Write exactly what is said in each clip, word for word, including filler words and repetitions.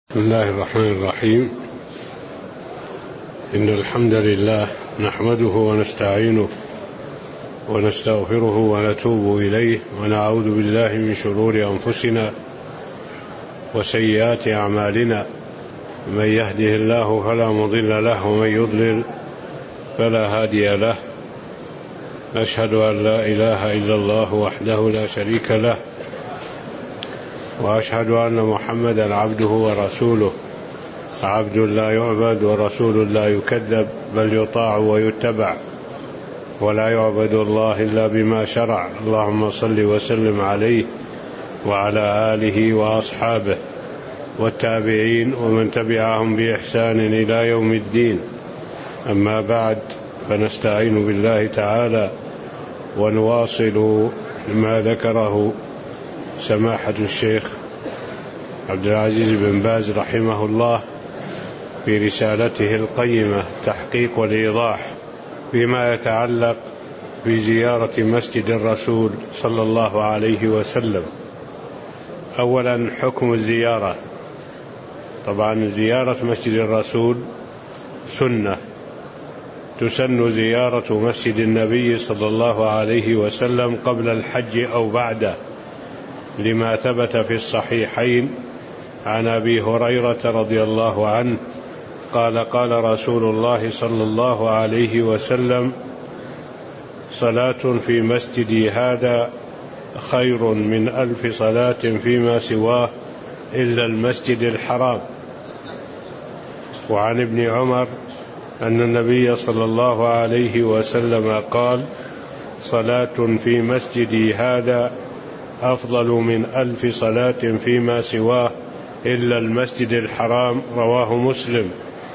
بسم الله الرحمن الرحيم. إن الحمد لله نحمده ونستعينه ونستغفره ونتوب إليه ونعوذ بالله من شرور أنفسنا وسيئات أعمالنا، من يهده الله فلا مضل له ومن يضلل فلا هادي له. نشهد أن لا إله إلا الله وحده لا شريك له، وأشهد أن محمدا عبده ورسوله، عبد لا يعبد ورسول لا يكذب، بل يطاع ويتبع، ولا يعبد الله إلا بما شرع. اللهم صل وسلم عليه وعلى آله وأصحابه والتابعين ومن تبعهم بإحسان إلى يوم الدين. أما بعد، فنستعين بالله تعالى ونواصل ما ذكره سماحة الشيخ عبد العزيز بن باز رحمه الله في رسالته القيمة تحقيق والإيضاح فيما يتعلق بزيارة مسجد الرسول صلى الله عليه وسلم. أولا، حكم الزيارة. طبعا زيارة مسجد الرسول سنة، تسن زيارة مسجد النبي صلى الله عليه وسلم قبل الحج أو بعده، لما ثبت في الصحيحين عن أبي هريرة رضي الله عنه قال: قال رسول الله صلى الله عليه وسلم: صلاة في مسجدي هذا خير من ألف صلاة فيما سواه إلا المسجد الحرام. وعن ابن عمر أن النبي صلى الله عليه وسلم قال: صلاة في مسجدي هذا أفضل من ألف صلاة فيما سواه إلا المسجد الحرام. رواه مسلم.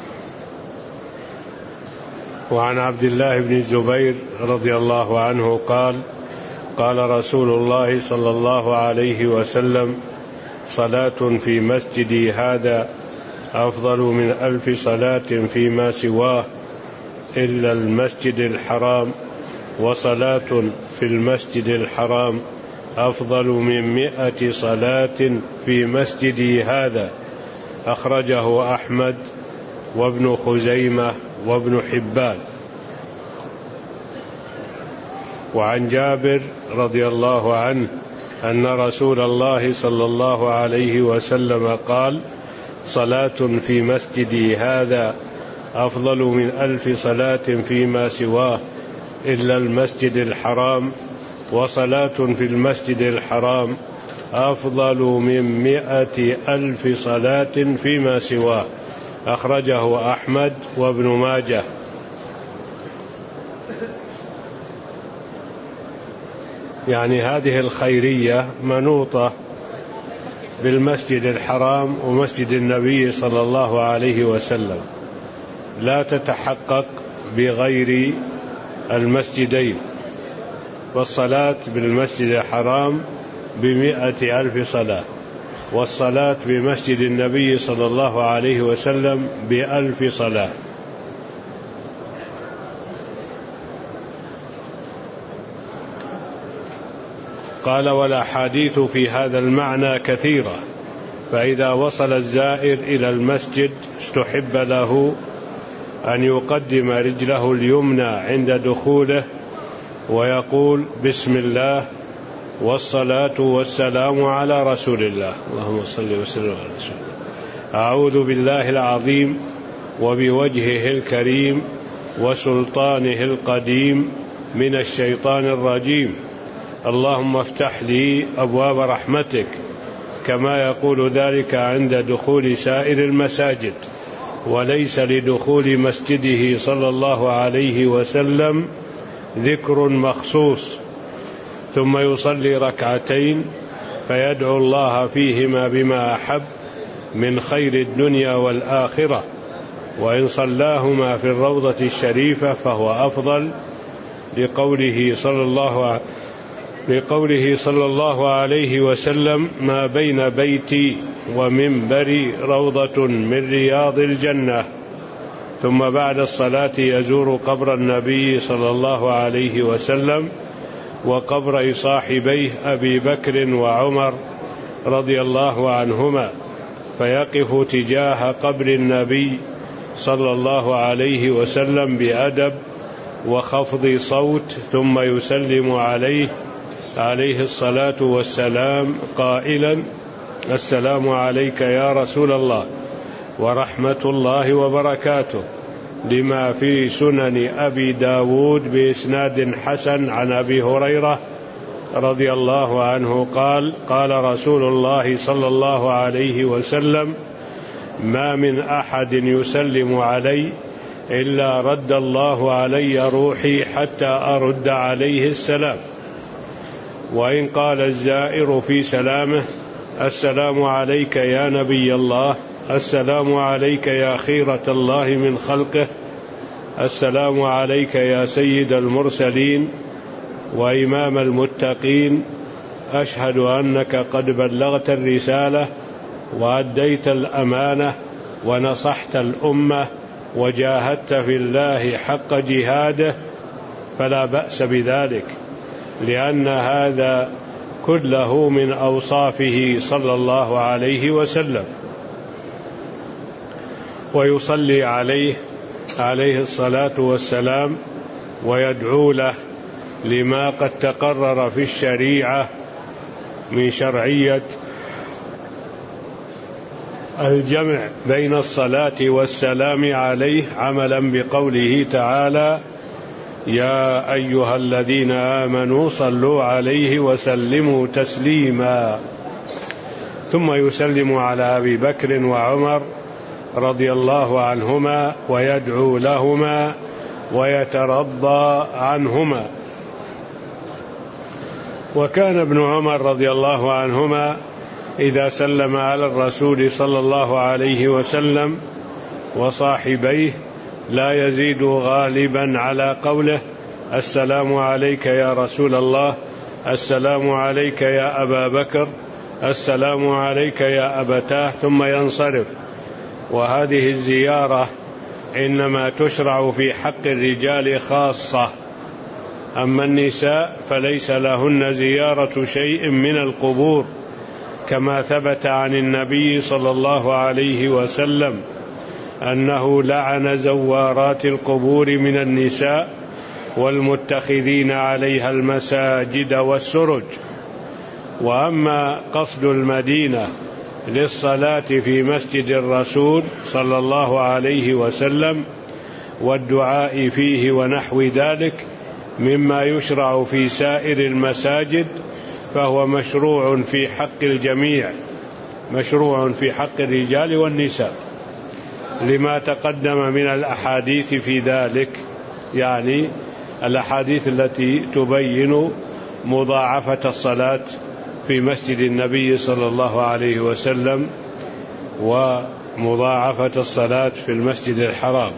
وعن عبد الله بن الزبير رضي الله عنه قال: قال رسول الله صلى الله عليه وسلم: صلاة في مسجدي هذا أفضل من ألف صلاة فيما سواه إلا المسجد الحرام، وصلاة في المسجد الحرام أفضل من مئة صلاة في مسجدي هذا. أخرجه أحمد وابن خزيمة وابن حبان. وعن جابر رضي الله عنه أن رسول الله صلى الله عليه وسلم قال: صلاة في مسجدي هذا أفضل من ألف صلاة فيما سواه إلا المسجد الحرام، وصلاة في المسجد الحرام أفضل من مئة ألف صلاة فيما سواه. أخرجه أحمد وابن ماجه. يعني هذه الخيرية منوطة بالمسجد الحرام ومسجد النبي صلى الله عليه وسلم، لا تتحقق بغير المسجدين. والصلاة بالمسجد الحرام بمئة ألف صلاة، والصلاة بمسجد النبي صلى الله عليه وسلم بألف صلاة. قال: والأحاديث في هذا المعنى كثيرة، فإذا وصل الزائر إلى المسجد استحب له أن يقدم رجله اليمنى عند دخوله ويقول: بسم الله والصلاة والسلام على رسول الله. اللهم صل وسلم على رسول الله. أعوذ بالله العظيم وبوجهه الكريم وسلطانه القديم من الشيطان الرجيم. اللهم افتح لي أبواب رحمتك، كما يقول ذلك عند دخول سائر المساجد، وليس لدخول مسجده صلى الله عليه وسلم ذكر مخصوص. ثم يصلي ركعتين فيدعو الله فيهما بما أحب من خير الدنيا والآخرة، وإن صلاهما في الروضة الشريفة فهو أفضل، لقوله صلى الله عليه لقوله صلى الله عليه وسلم: ما بين بيتي ومنبري روضة من رياض الجنة. ثم بعد الصلاة يزور قبر النبي صلى الله عليه وسلم وقبر صاحبيه أبي بكر وعمر رضي الله عنهما، فيقف تجاه قبر النبي صلى الله عليه وسلم بأدب وخفض صوت، ثم يسلم عليه عليه الصلاة والسلام قائلا: السلام عليك يا رسول الله ورحمة الله وبركاته، لما في سنن أبي داود بإسناد حسن عن أبي هريرة رضي الله عنه قال: قال رسول الله صلى الله عليه وسلم: ما من أحد يسلم علي إلا رد الله علي روحي حتى أرد عليه السلام. وإن قال الزائر في سلامه: السلام عليك يا نبي الله، السلام عليك يا خيرة الله من خلقه، السلام عليك يا سيد المرسلين وإمام المتقين، أشهد أنك قد بلغت الرسالة وأديت الأمانة ونصحت الأمة وجاهدت في الله حق جهاده، فلا بأس بذلك، لأن هذا كله من أوصافه صلى الله عليه وسلم. ويصلي عليه عليه الصلاة والسلام ويدعو له لما قد تقرر في الشريعة من شرعية الجمع بين الصلاة والسلام عليه، عملا بقوله تعالى: يا أيها الذين آمنوا صلوا عليه وسلموا تسليما. ثم يسلم على أبي بكر وعمر رضي الله عنهما ويدعو لهما ويترضى عنهما. وكان ابن عمر رضي الله عنهما إذا سلم على الرسول صلى الله عليه وسلم وصاحبيه لا يزيد غالبا على قوله: السلام عليك يا رسول الله، السلام عليك يا أبا بكر، السلام عليك يا أبتاه، ثم ينصرف. وهذه الزيارة إنما تشرع في حق الرجال خاصة، أما النساء فليس لهن زيارة شيء من القبور، كما ثبت عن النبي صلى الله عليه وسلم أنه لعن زوارات القبور من النساء والمتخذين عليها المساجد والسرج. وأما قصد المدينة للصلاة في مسجد الرسول صلى الله عليه وسلم والدعاء فيه ونحو ذلك مما يشرع في سائر المساجد، فهو مشروع في حق الجميع، مشروع في حق الرجال والنساء، لما تقدم من الأحاديث في ذلك، يعني الأحاديث التي تبين مضاعفة الصلاة في مسجد النبي صلى الله عليه وسلم ومضاعفة الصلاة في المسجد الحرام.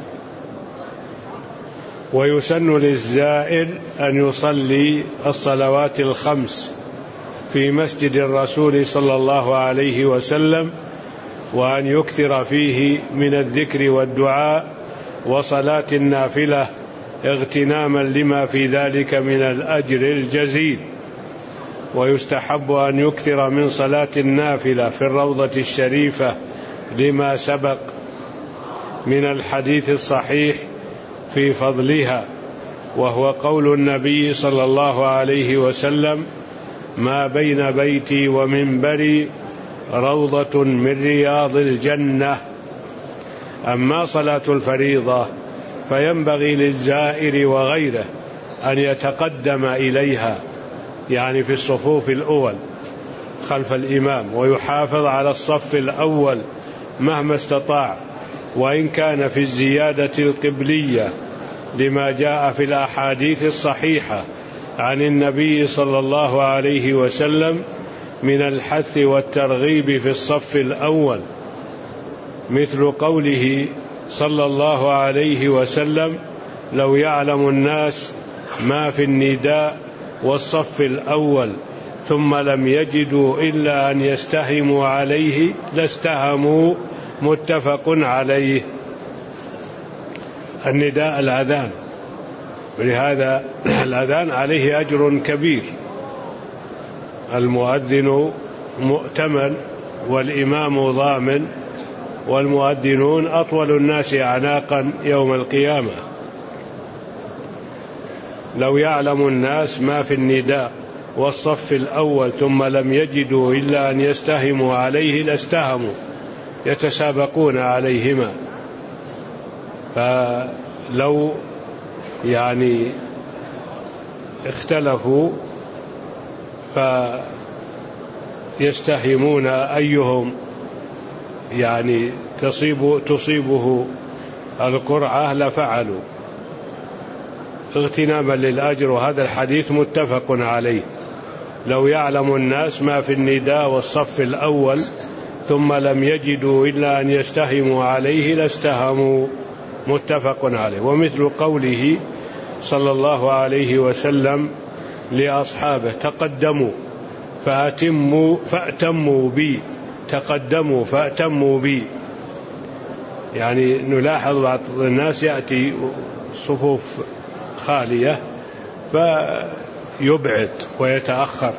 ويسن للزائر أن يصلي الصلوات الخمس في مسجد الرسول صلى الله عليه وسلم، وأن يكثر فيه من الذكر والدعاء وصلاة النافلة اغتناما لما في ذلك من الأجر الجزيل. ويستحب أن يكثر من صلاة النافلة في الروضة الشريفة لما سبق من الحديث الصحيح في فضلها، وهو قول النبي صلى الله عليه وسلم: ما بين بيتي ومنبري روضة من رياض الجنة. أما صلاة الفريضة فينبغي للزائر وغيره أن يتقدم إليها، يعني في الصفوف الأول خلف الإمام، ويحافظ على الصف الأول مهما استطاع، وإن كان في الزيادة القبلية، لما جاء في الأحاديث الصحيحة عن النبي صلى الله عليه وسلم من الحث والترغيب في الصف الأول، مثل قوله صلى الله عليه وسلم: لو يعلم الناس ما في النداء والصف الأول ثم لم يجدوا إلا أن يستهموا عليه لاستهموا. متفق عليه. النداء الأذان، ولهذا الأذان عليه أجر كبير، المؤذن مؤتمن والإمام ضامن والمؤذنون أطول الناس أعناقا يوم القيامة. لو يعلم الناس ما في النداء والصف الأول ثم لم يجدوا إلا أن يستهموا عليه لاستهموا، يتسابقون عليهما. فلو يعني اختلفوا فيستهمون أيهم يعني تصيب تصيبه القرعة لفعلوا اغتناما للأجر. وهذا الحديث متفق عليه. لو يعلم الناس ما في النداء والصف الأول ثم لم يجدوا إلا أن يستهموا عليه لاستهموا، متفق عليه. ومثل قوله صلى الله عليه وسلم لأصحابه: تقدموا فأتموا فأتموا بي، تقدموا فأتموا بي. يعني نلاحظ بعض الناس يأتي صفوف خالية فيبعد ويتأخر،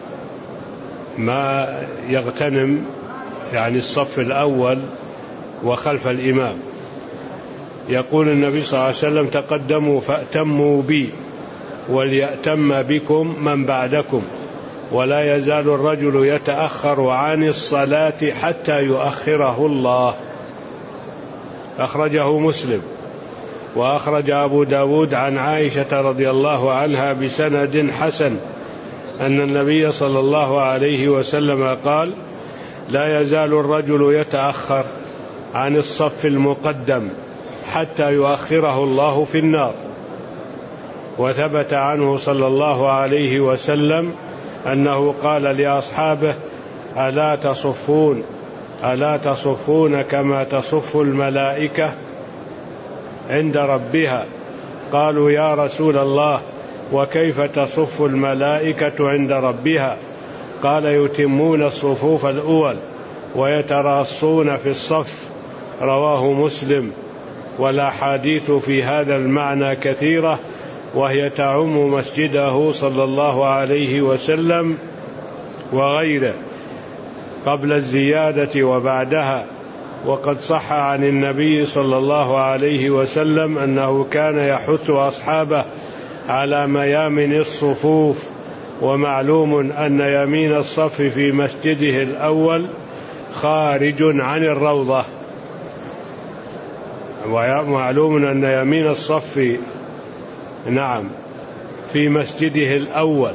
ما يغتنم يعني الصف الأول وخلف الإمام. يقول النبي صلى الله عليه وسلم: تقدموا فأتموا بي وليأتم بكم من بعدكم، ولا يزال الرجل يتأخر عن الصلاة حتى يؤخره الله. أخرجه مسلم. وأخرج أبو داود عن عائشة رضي الله عنها بسند حسن أن النبي صلى الله عليه وسلم قال: لا يزال الرجل يتأخر عن الصف المقدم حتى يؤخره الله في النار. وثبت عنه صلى الله عليه وسلم أنه قال لأصحابه: ألا تصفون ألا تصفون كما تصف الملائكة عند ربها؟ قالوا: يا رسول الله، وكيف تصف الملائكة عند ربها؟ قال: يتمون الصفوف الأول ويتراصون في الصف. رواه مسلم. والأحاديث في هذا المعنى كثيرة، وهي تعم مسجده صلى الله عليه وسلم وغيره قبل الزيادة وبعدها. وقد صح عن النبي صلى الله عليه وسلم أنه كان يحث أصحابه على ميامن الصفوف. ومعلوم أن يمين الصف في مسجده الأول خارج عن الروضة. ومعلوم أن يمين الصف نعم في مسجده الأول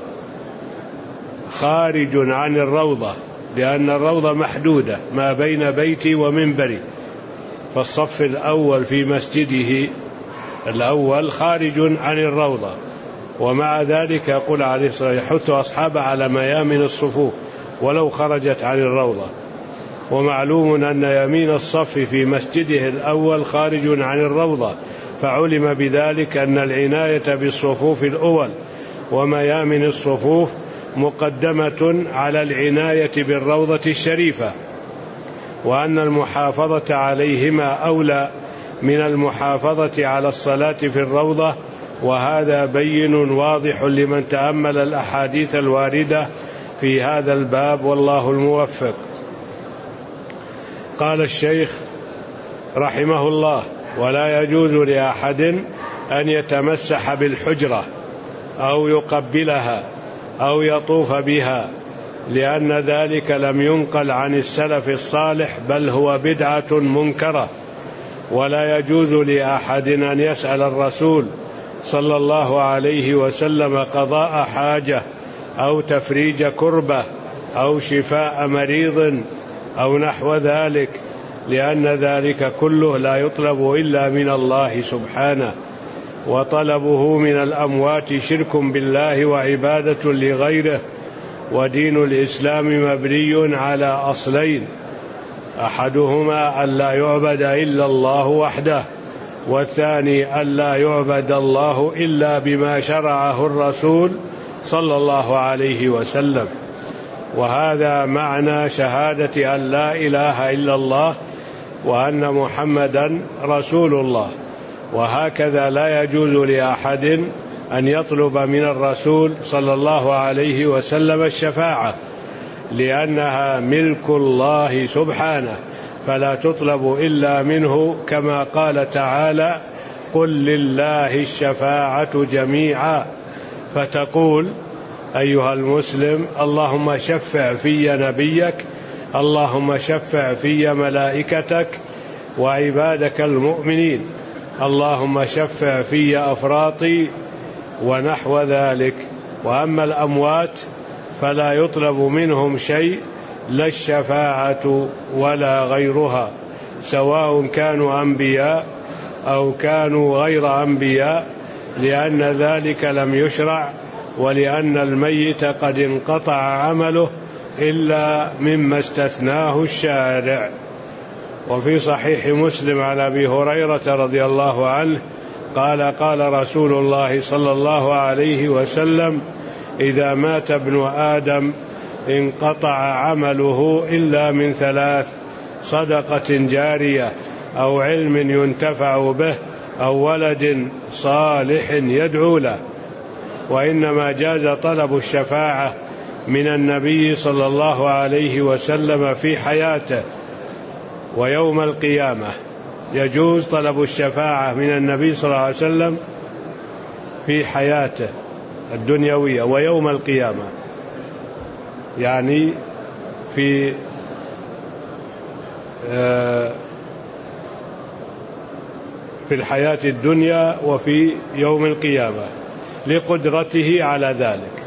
خارج عن الروضة، لأن الروضة محدودة ما بين بيتي ومنبري، فالصف الأول في مسجده الأول خارج عن الروضة. ومع ذلك يقول عليه الصلاة والسلام: يحث أصحابه على ميامن الصفوف ولو خرجت عن الروضة. ومعلوم أن يمين الصف في مسجده الأول خارج عن الروضة، فعلم بذلك أن العناية بالصفوف الأول وميامن الصفوف مقدمة على العناية بالروضة الشريفة، وأن المحافظة عليهما أولى من المحافظة على الصلاة في الروضة. وهذا بين واضح لمن تأمل الأحاديث الواردة في هذا الباب، والله الموفق. قال الشيخ رحمه الله: ولا يجوز لأحد أن يتمسح بالحجرة أو يقبلها أو يطوف بها، لأن ذلك لم ينقل عن السلف الصالح، بل هو بدعة منكرة. ولا يجوز لأحد أن يسأل الرسول صلى الله عليه وسلم قضاء حاجة أو تفريج كربة أو شفاء مريض أو نحو ذلك، لأن ذلك كله لا يطلب إلا من الله سبحانه، وطلبه من الأموات شرك بالله وعبادة لغيره. ودين الإسلام مبني على أصلين: أحدهما ألا يعبد إلا الله وحده، والثاني ألا يعبد الله إلا بما شرعه الرسول صلى الله عليه وسلم. وهذا معنى شهادة أن لا إله إلا الله وأن محمدا رسول الله. وهكذا لا يجوز لأحد أن يطلب من الرسول صلى الله عليه وسلم الشفاعة، لأنها ملك الله سبحانه فلا تطلب إلا منه، كما قال تعالى: قل لله الشفاعة جميعا. فتقول أيها المسلم: اللهم شفع في نبيك، اللهم شفع في ملائكتك وعبادك المؤمنين، اللهم شفع في أفراطي، ونحو ذلك. وأما الأموات فلا يطلب منهم شيء، لا الشفاعة ولا غيرها، سواء كانوا أنبياء أو كانوا غير أنبياء، لأن ذلك لم يشرع، ولأن الميت قد انقطع عمله إلا مما استثناه الشارع. وفي صحيح مسلم عن أبي هريرة رضي الله عنه قال: قال رسول الله صلى الله عليه وسلم: إذا مات ابن آدم انقطع عمله إلا من ثلاث: صدقة جارية، أو علم ينتفع به، أو ولد صالح يدعو له. وإنما جاز طلب الشفاعة من النبي صلى الله عليه وسلم في حياته، ويوم القيامة يجوز طلب الشفاعة من النبي صلى الله عليه وسلم في حياته الدنيوية ويوم القيامة، يعني في في الحياة الدنيا وفي يوم القيامة لقدرته على ذلك،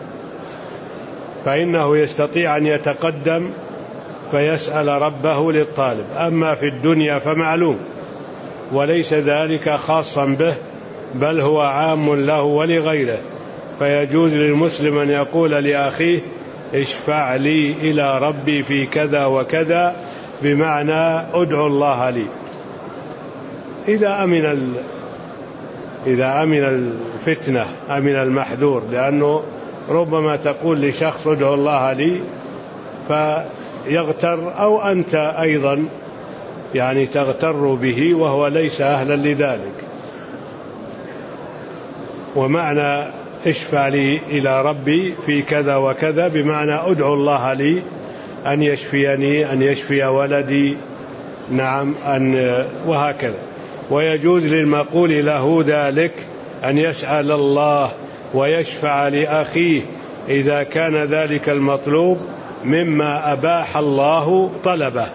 فإنه يستطيع أن يتقدم فيسأل ربه للطالب. أما في الدنيا فمعلوم، وليس ذلك خاصا به، بل هو عام له ولغيره، فيجوز للمسلم أن يقول لأخيه: اشفع لي إلى ربي في كذا وكذا، بمعنى ادعو الله لي. إذا أمن ال... إذا أمن الفتنة، أمن المحذور، لأنه ربما تقول لشخص: ادعو الله لي، فيغتر، أو أنت أيضا يعني تغتر به وهو ليس أهلا لذلك. ومعنى اشفع لي إلى ربي في كذا وكذا بمعنى ادعو الله لي أن يشفيني، أن يشفي ولدي، نعم، أن وهكذا. ويجوز للمقول له ذلك أن يسأل الله ويشفع لأخيه إذا كان ذلك المطلوب مما أباح الله طلبه.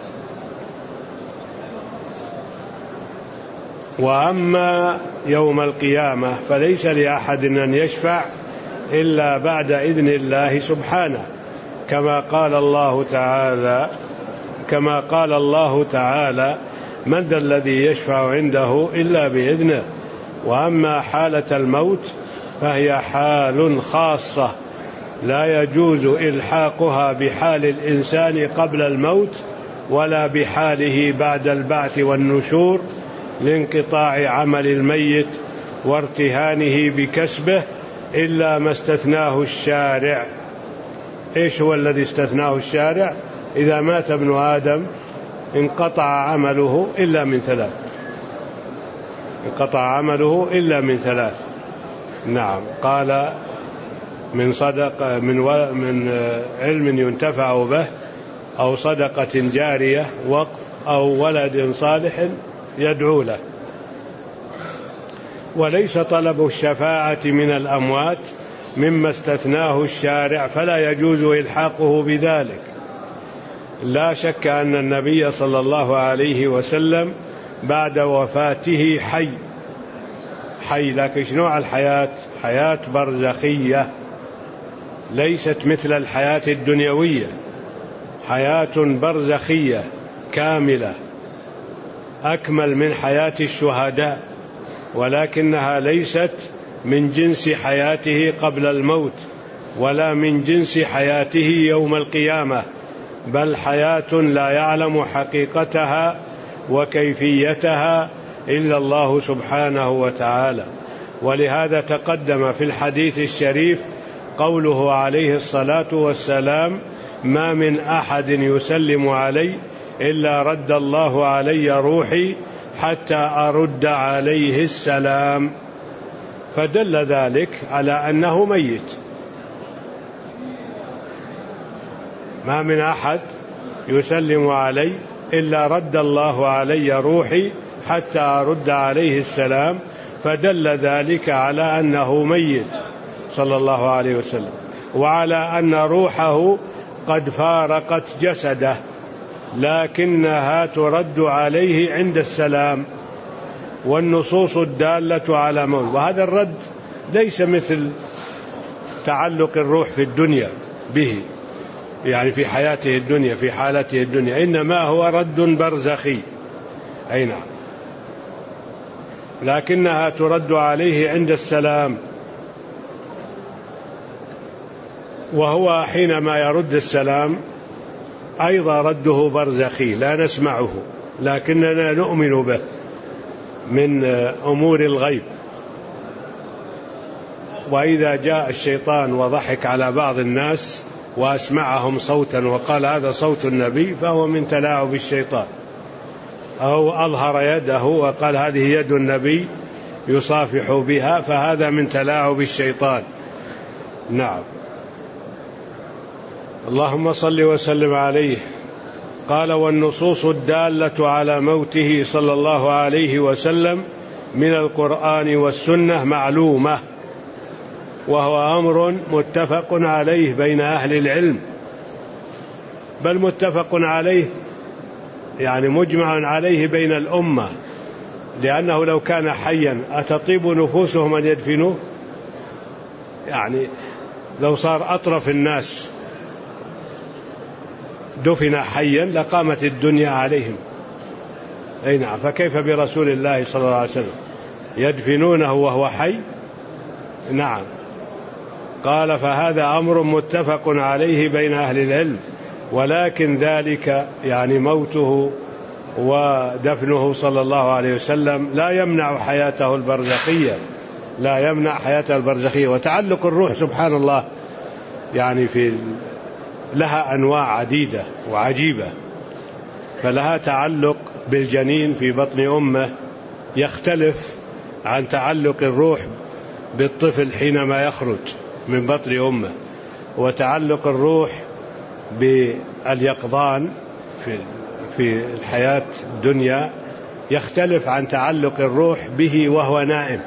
وأما يوم القيامة فليس لأحد أن يشفع إلا بعد إذن الله سبحانه، كما قال الله تعالى كما قال الله تعالى: من ذا الذي يشفع عنده إلا بإذنه. وأما حالة الموت فهي حال خاصة لا يجوز إلحاقها بحال الإنسان قبل الموت ولا بحاله بعد البعث والنشور، لانقطاع عمل الميت وارتهانه بكسبه، إلا ما استثناه الشارع. إيش هو الذي استثناه الشارع؟ إذا مات ابن آدم انقطع عمله إلا من ثلاث انقطع عمله إلا من ثلاث نعم، قال: من صدقة، من, من علم ينتفع به، أو صدقة جارية، وقف، أو ولد صالح يدعو له. وليس طلب الشفاعة من الأموات مما استثناه الشارع، فلا يجوز إلحاقه بذلك. لا شك أن النبي صلى الله عليه وسلم بعد وفاته حي حي لكن نوع الحياة حياة برزخية، ليست مثل الحياة الدنيوية، حياة برزخية كاملة أكمل من حياة الشهداء، ولكنها ليست من جنس حياته قبل الموت ولا من جنس حياته يوم القيامة، بل حياة لا يعلم حقيقتها وكيفيتها إلا الله سبحانه وتعالى. ولهذا تقدم في الحديث الشريف قوله عليه الصلاة والسلام: ما من أحد يسلم علي إلا رد الله علي روحي حتى أرد عليه السلام. فدل ذلك على أنه ميت ما من أحد يسلم علي إلا رد الله علي روحي حتى أرد عليه السلام، فدل ذلك على أنه ميت صلى الله عليه وسلم، وعلى أن روحه قد فارقت جسده لكنها ترد عليه عند السلام، والنصوص الدالة على موت. وهذا الرد ليس مثل تعلق الروح في الدنيا به، يعني في حياته الدنيا في حالته الدنيا، إنما هو رد برزخي، أي نعم، لكنها ترد عليه عند السلام. وهو حينما يرد السلام أيضا رده برزخي لا نسمعه، لكننا نؤمن به من أمور الغيب. وإذا جاء الشيطان وضحك على بعض الناس وأسمعهم صوتا وقال هذا صوت النبي فهو من تلاعب الشيطان، أو أظهر يده وقال هذه يد النبي يصافح بها فهذا من تلاعب الشيطان. نعم. اللهم صل وسلم عليه. قال والنصوص الدالة على موته صلى الله عليه وسلم من القرآن والسنة معلومة، وهو أمر متفق عليه بين أهل العلم، بل متفق عليه يعني مجمع عليه بين الأمة، لأنه لو كان حيا أتطيب نفوسهم أن يدفنوه؟ يعني لو صار أطرف الناس دفن حيا لقامت الدنيا عليهم. أي نعم، فكيف برسول الله صلى الله عليه وسلم يدفنونه وهو حي؟ نعم. قال فهذا أمر متفق عليه بين أهل العلم، ولكن ذلك يعني موته ودفنه صلى الله عليه وسلم لا يمنع حياته البرزخية، لا يمنع حياته البرزخية. وتعلق الروح سبحان الله يعني في لها أنواع عديدة وعجيبة، فلها تعلق بالجنين في بطن أمه يختلف عن تعلق الروح بالطفل حينما يخرج من بطن أمه، وتعلق الروح باليقظان في في الحياة الدنيا يختلف عن تعلق الروح به وهو نائم،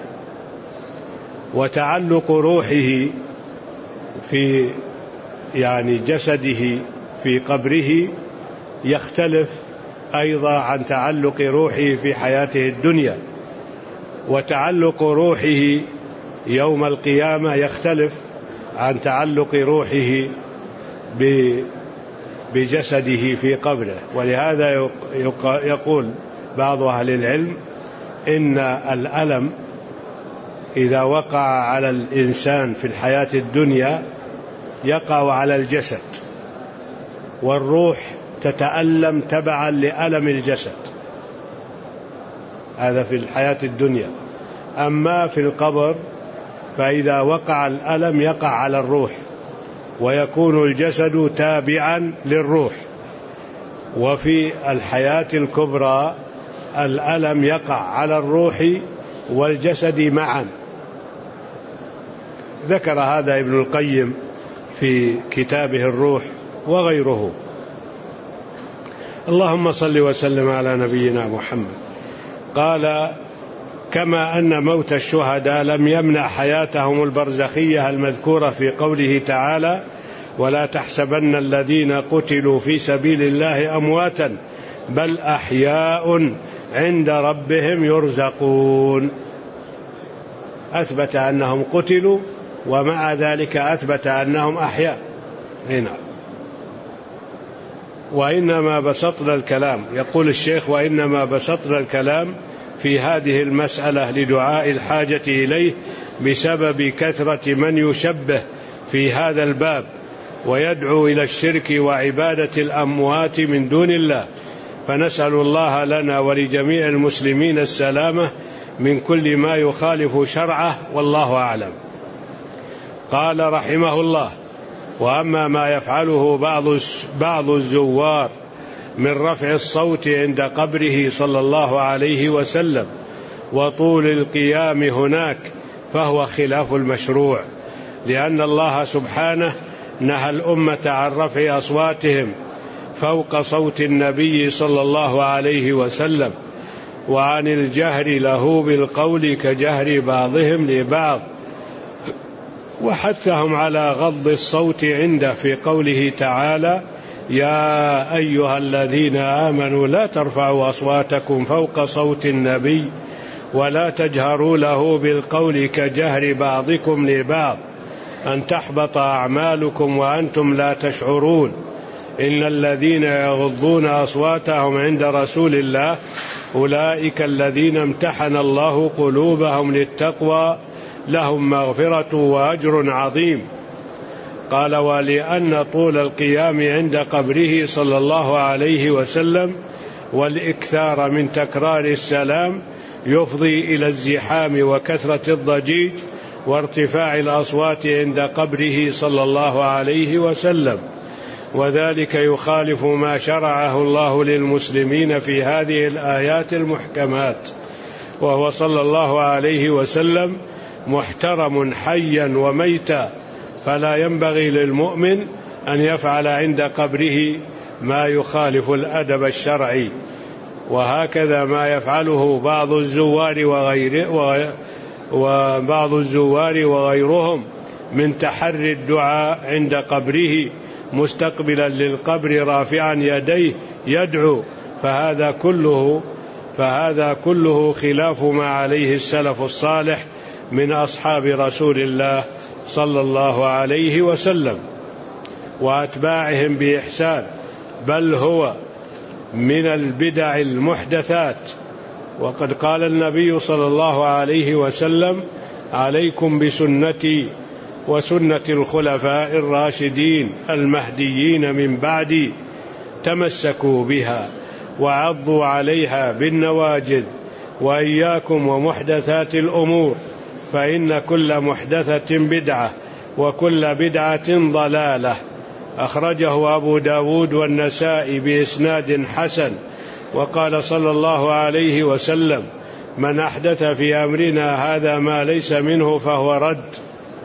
وتعلق روحه في يعني جسده في قبره يختلف أيضا عن تعلق روحه في حياته الدنيا، وتعلق روحه يوم القيامة يختلف عن تعلق روحه بجسده في قبره. ولهذا يقول بعض أهل العلم إن الألم إذا وقع على الإنسان في الحياة الدنيا يقع على الجسد، والروح تتألم تبعا لألم الجسد، هذا في الحياة الدنيا. أما في القبر فإذا وقع الألم يقع على الروح، ويكون الجسد تابعا للروح. وفي الحياة الكبرى الألم يقع على الروح والجسد معا. ذكر هذا ابن القيم في كتابه الروح وغيره. اللهم صل وسلم على نبينا محمد. قال كما أن موت الشهداء لم يمنع حياتهم البرزخية المذكورة في قوله تعالى ولا تحسبن الذين قتلوا في سبيل الله أمواتا بل أحياء عند ربهم يرزقون، أثبت أنهم قتلوا ومع ذلك أثبت أنهم أحياء. هنا وإنما بسطنا الكلام، يقول الشيخ وإنما بسطنا الكلام في هذه المسألة لدعاء الحاجة إليه بسبب كثرة من يشبه في هذا الباب ويدعو إلى الشرك وعبادة الأموات من دون الله، فنسأل الله لنا ولجميع المسلمين السلامة من كل ما يخالف شرعه، والله أعلم. قال رحمه الله وأما ما يفعله بعض بعض الزوار من رفع الصوت عند قبره صلى الله عليه وسلم وطول القيام هناك فهو خلاف المشروع، لأن الله سبحانه نهى الأمة عن رفع أصواتهم فوق صوت النبي صلى الله عليه وسلم، وعن الجهر له بالقول كجهر بعضهم لبعض، وحثهم على غض الصوت عنده في قوله تعالى: يا أيها الذين آمنوا لا ترفعوا أصواتكم فوق صوت النبي ولا تجهروا له بالقول كجهر بعضكم لبعض أن تحبط أعمالكم وأنتم لا تشعرون. إن الذين يغضون أصواتهم عند رسول الله أولئك الذين امتحن الله قلوبهم للتقوى لهم مغفرة وأجر عظيم. قال: ولأن طول القيام عند قبره صلى الله عليه وسلم والإكثار من تكرار السلام يفضي إلى الزحام وكثرة الضجيج وارتفاع الأصوات عند قبره صلى الله عليه وسلم، وذلك يخالف ما شرعه الله للمسلمين في هذه الآيات المحكمات، وهو صلى الله عليه وسلم محترم حيا وميتا، فلا ينبغي للمؤمن أن يفعل عند قبره ما يخالف الأدب الشرعي. وهكذا ما يفعله بعض الزوار وغير وبعض الزوار وغيرهم من تحري الدعاء عند قبره مستقبلا للقبر رافعا يديه يدعو، فهذا كله فهذا كله خلاف ما عليه السلف الصالح من أصحاب رسول الله صلى الله عليه وسلم وأتباعهم بإحسان، بل هو من البدع المحدثات. وقد قال النبي صلى الله عليه وسلم: عليكم بسنتي وسنة الخلفاء الراشدين المهديين من بعدي، تمسكوا بها وعضوا عليها بالنواجذ، وإياكم ومحدثات الأمور، فإن كل محدثة بدعة وكل بدعة ضلالة. أخرجه أبو داود والنسائي بإسناد حسن. وقال صلى الله عليه وسلم: من أحدث في أمرنا هذا ما ليس منه فهو رد.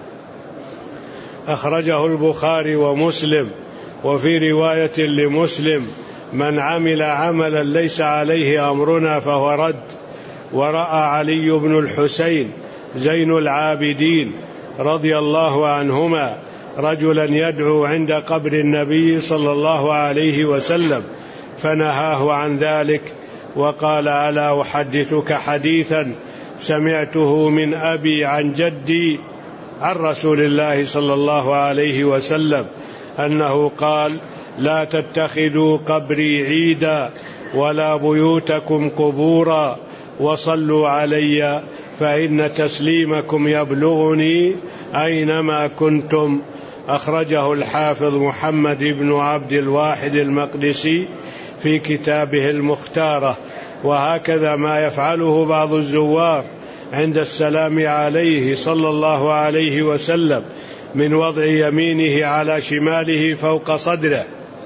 أخرجه البخاري ومسلم. وفي رواية لمسلم: من عمل عملا ليس عليه أمرنا فهو رد. ورأى علي بن الحسين زين العابدين رضي الله عنهما رجلا يدعو عند قبر النبي صلى الله عليه وسلم فنهاه عن ذلك، وقال: ألا أحدثك حديثا سمعته من أبي عن جدي عن رسول الله صلى الله عليه وسلم أنه قال: لا تتخذوا قبري عيدا ولا بيوتكم قبورا وصلوا علي فإن تسليمكم يبلغني أينما كنتم. أخرجه الحافظ محمد بن عبد الواحد المقدسي في كتابه المختارة. وهكذا ما يفعله بعض الزوار عند السلام عليه صلى الله عليه وسلم من وضع يمينه على شماله فوق صدره،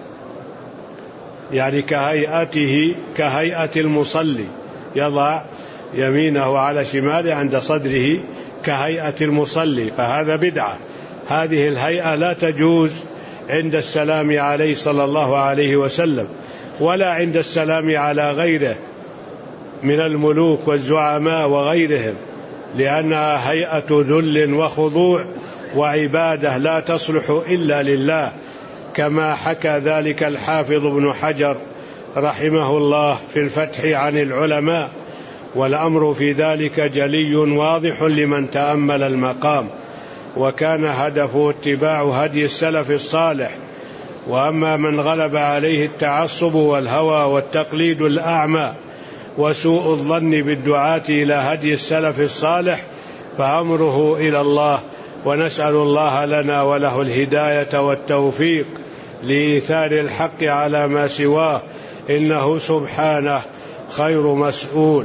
يعني كهيئته كهيئة المصلي، يضع يمينه على شماله عند صدره كهيئة المصلي، فهذا بدعة. هذه الهيئة لا تجوز عند السلام عليه صلى الله عليه وسلم، ولا عند السلام على غيره من الملوك والزعماء وغيرهم، لأنها هيئة ذل وخضوع وعبادة لا تصلح إلا لله، كما حكى ذلك الحافظ ابن حجر رحمه الله في الفتح عن العلماء. والأمر في ذلك جلي واضح لمن تأمل المقام، وكان هدفه اتباع هدي السلف الصالح. وأما من غلب عليه التعصب والهوى والتقليد الأعمى وسوء الظن بالدعاة إلى هدي السلف الصالح فأمره إلى الله، ونسأل الله لنا وله الهداية والتوفيق لإيثار الحق على ما سواه، إنه سبحانه خير مسؤول.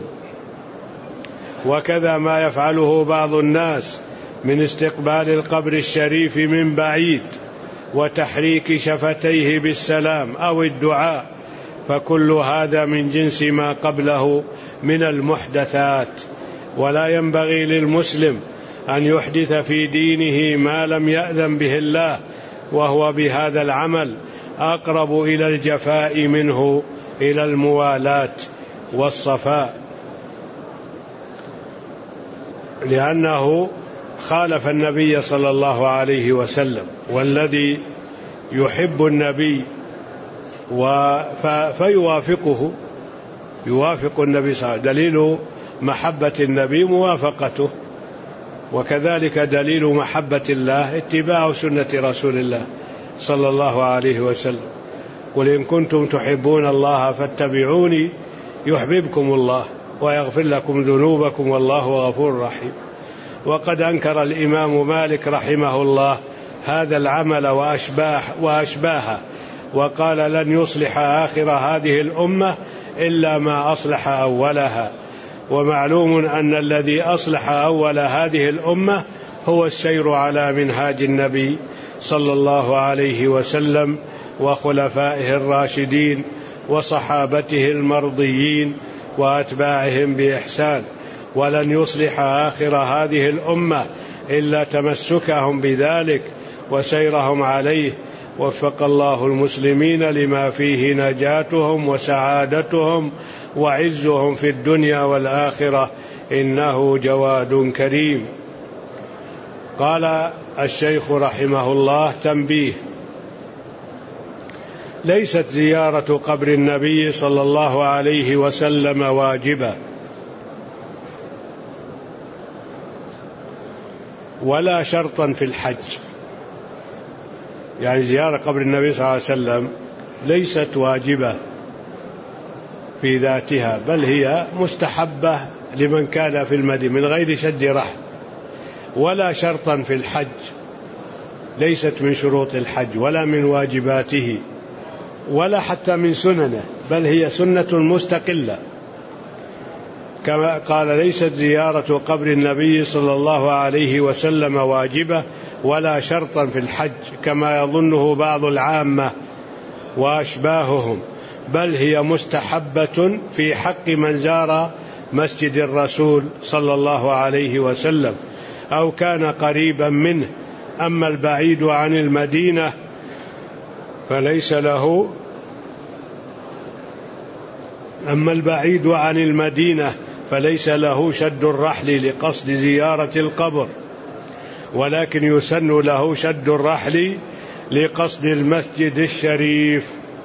وكذا ما يفعله بعض الناس من استقبال القبر الشريف من بعيد وتحريك شفتيه بالسلام أو الدعاء، فكل هذا من جنس ما قبله من المحدثات. ولا ينبغي للمسلم أن يحدث في دينه ما لم يأذن به الله وهو بهذا العمل أقرب إلى الجفاء منه إلى الموالاة والصفاء، لأنه خالف النبي صلى الله عليه وسلم. والذي يحب النبي فيوافقه يوافق النبي صلى الله عليه وسلم، دليل محبة النبي موافقته، وكذلك دليل محبة الله اتباع سنة رسول الله صلى الله عليه وسلم. قل إن كنتم تحبون الله فاتبعوني يحببكم الله ويغفر لكم ذنوبكم والله غفور رحيم. وقد أنكر الإمام مالك رحمه الله هذا العمل وأشباه وأشباهه، وقال لن يصلح آخر هذه الأمة إلا ما أصلح أولها. ومعلوم أن الذي أصلح أول هذه الأمة هو السير على منهاج النبي صلى الله عليه وسلم وخلفائه الراشدين وصحابته المرضيين وأتباعهم بإحسان. ولن يصلح آخر هذه الأمة إلا تمسكهم بذلك وسيرهم عليه. وفق الله المسلمين لما فيه نجاتهم وسعادتهم وعزهم في الدنيا والآخرة، إنه جواد كريم. قال الشيخ رحمه الله: تنبيه: ليست زيارة قبر النبي صلى الله عليه وسلم واجبة ولا شرطا في الحج. يعني زيارة قبر النبي صلى الله عليه وسلم ليست واجبة في ذاتها، بل هي مستحبة لمن كان في المدينة من غير شد رحل، ولا شرطا في الحج، ليست من شروط الحج ولا من واجباته ولا حتى من سننه، بل هي سنة مستقلة. كما قال: ليست زيارة قبر النبي صلى الله عليه وسلم واجبة ولا شرطا في الحج كما يظنه بعض العامة وأشباههم، بل هي مستحبة في حق من زار مسجد الرسول صلى الله عليه وسلم أو كان قريبا منه. أما البعيد عن المدينة فليس له أما البعيد عن المدينة فليس له شد الرحل لقصد زيارة القبر، ولكن يسن له شد الرحل لقصد المسجد الشريف.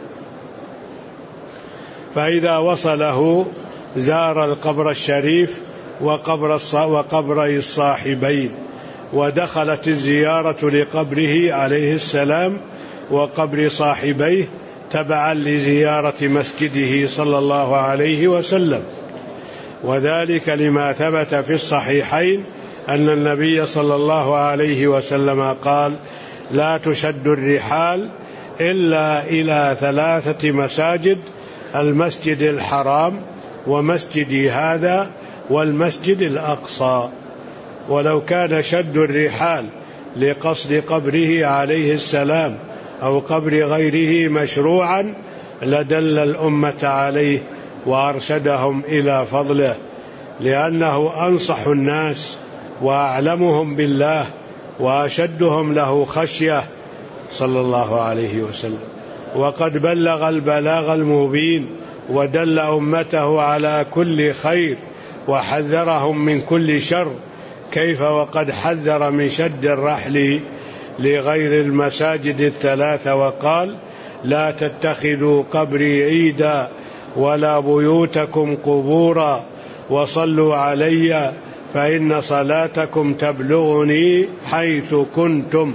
فإذا وصله زار القبر الشريف وقبر وقبري الصاحبين، ودخلت الزيارة لقبره عليه السلام وقبر صاحبيه تبعا لزيارة مسجده صلى الله عليه وسلم. وذلك لما ثبت في الصحيحين أن النبي صلى الله عليه وسلم قال: لا تشد الرحال إلا إلى ثلاثة مساجد: المسجد الحرام ومسجدي هذا والمسجد الأقصى. ولو كان شد الرحال لقصد قبره عليه السلام أو قبر غيره مشروعا لدل الأمة عليه وأرشدهم إلى فضله، لأنه أنصح الناس وأعلمهم بالله وأشدهم له خشية صلى الله عليه وسلم، وقد بلغ البلاغ المبين ودل أمته على كل خير وحذرهم من كل شر، كيف وقد حذر من شد الرحل لغير المساجد الثلاثة وقال: لا تتخذوا قبري عيدا ولا بيوتكم قبورا وصلوا علي فإن صلاتكم تبلغني حيث كنتم.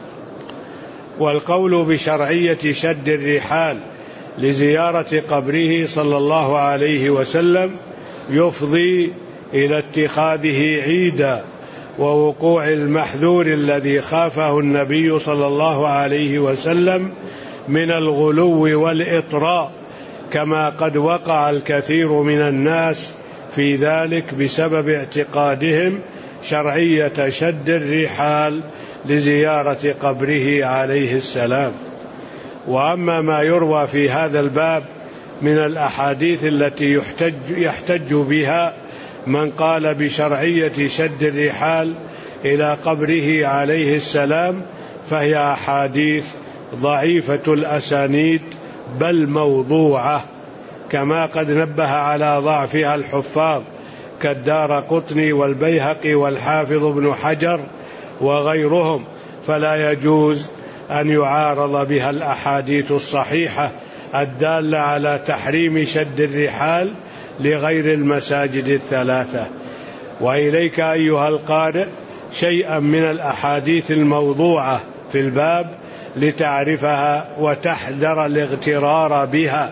والقول بشرعية شد الرحال لزيارة قبره صلى الله عليه وسلم يفضي إلى اتخاذه عيدا ووقوع المحذور الذي خافه النبي صلى الله عليه وسلم من الغلو والإطراء، كما قد وقع الكثير من الناس في ذلك بسبب اعتقادهم شرعية شد الرحال لزيارة قبره عليه السلام. وأما ما يروى في هذا الباب من الأحاديث التي يحتج, يحتج بها من قال بشرعية شد الرحال إلى قبره عليه السلام، فهي أحاديث ضعيفة الأسانيد بل موضوعة، كما قد نبه على ضعفها الحفاظ كالدارقطني والبيهقي والحافظ ابن حجر وغيرهم، فلا يجوز أن يعارض بها الأحاديث الصحيحة الدالة على تحريم شد الرحال لغير المساجد الثلاثة. وإليك أيها القارئ شيئا من الأحاديث الموضوعة في الباب لتعرفها وتحذر الاغترار بها.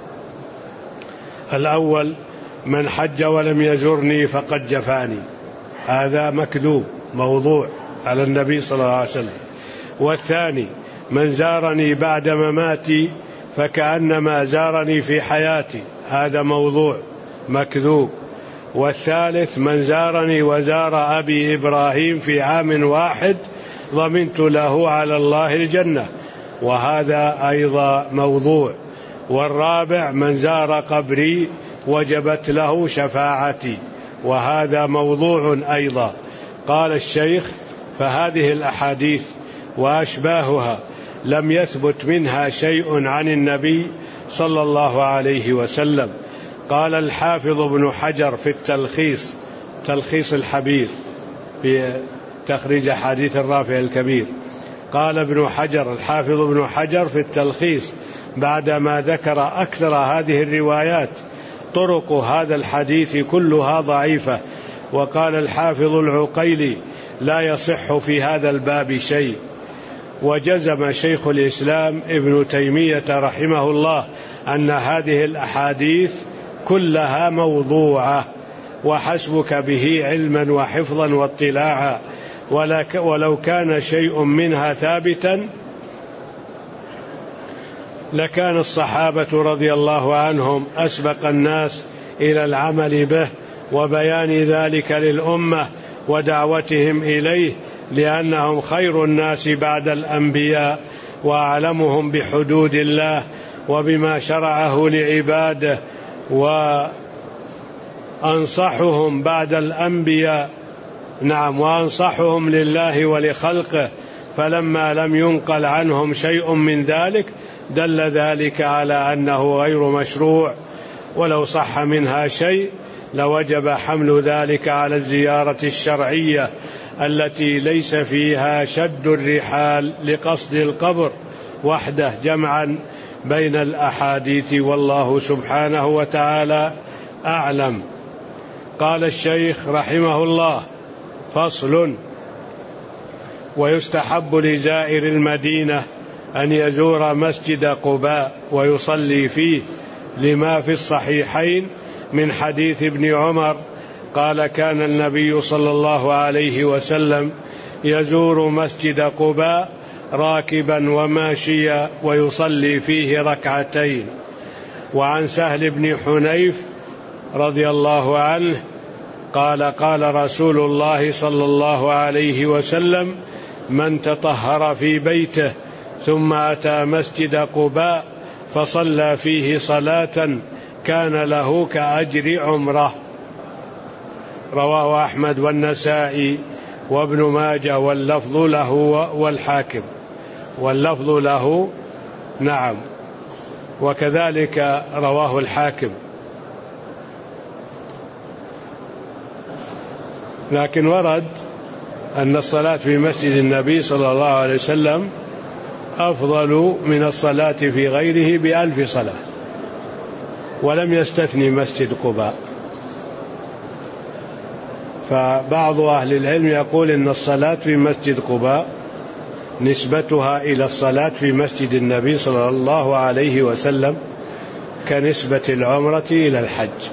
الأول: من حج ولم يزرني فقد جفاني، هذا مكذوب موضوع على النبي صلى الله عليه وسلم. والثاني: من زارني بعد مماتي فكأنما زارني في حياتي، هذا موضوع مكذوب. والثالث: من زارني وزار أبي إبراهيم في عام واحد ضمنت له على الله الجنة، وهذا أيضا موضوع. والرابع: من زار قبري وجبت له شفاعتي، وهذا موضوع أيضا. قال الشيخ: فهذه الأحاديث وأشباهها لم يثبت منها شيء عن النبي صلى الله عليه وسلم. قال الحافظ ابن حجر في التلخيص، تلخيص الحبير في تخريج حديث الرافع الكبير، قال ابن حجر الحافظ ابن حجر في التلخيص بعدما ذكر أكثر هذه الروايات: طرق هذا الحديث كلها ضعيفة. وقال الحافظ العقيلي: لا يصح في هذا الباب شيء. وجزم شيخ الإسلام ابن تيمية رحمه الله أن هذه الأحاديث كلها موضوعة، وحسبك به علما وحفظا واطلاعا، ولو كان شيء منها ثابتا لكان الصحابة رضي الله عنهم أسبق الناس إلى العمل به وبيان ذلك للأمة ودعوتهم إليه، لأنهم خير الناس بعد الأنبياء وأعلمهم بحدود الله وبما شرعه لعباده، وأنصحهم بعد الأنبياء نعم وأنصحهم لله ولخلقه. فلما لم ينقل عنهم شيء من ذلك دل ذلك على أنه غير مشروع، ولو صح منها شيء لوجب حمل ذلك على الزيارة الشرعية التي ليس فيها شد الرحال لقصد القبر وحده، جمعا بين الأحاديث، والله سبحانه وتعالى أعلم. قال الشيخ رحمه الله: فصل: ويستحب لزائر المدينة أن يزور مسجد قباء ويصلي فيه، لما في الصحيحين من حديث ابن عمر قال: كان النبي صلى الله عليه وسلم يزور مسجد قباء راكبا وماشيا ويصلي فيه ركعتين. وعن سهل بن حنيف رضي الله عنه قال: قال رسول الله صلى الله عليه وسلم: من تطهر في بيته ثم أتى مسجد قباء فصلى فيه صلاة كان له كأجر عمره. رواه أحمد والنسائي وابن ماجه، واللفظ له والحاكم، واللفظ له نعم، وكذلك رواه الحاكم. لكن ورد أن الصلاة في مسجد النبي صلى الله عليه وسلم أفضل من الصلاة في غيره بألف صلاة، ولم يستثني مسجد قباء. فبعض أهل العلم يقول إن الصلاة في مسجد قباء نسبتها إلى الصلاة في مسجد النبي صلى الله عليه وسلم كنسبة العمرة إلى الحج.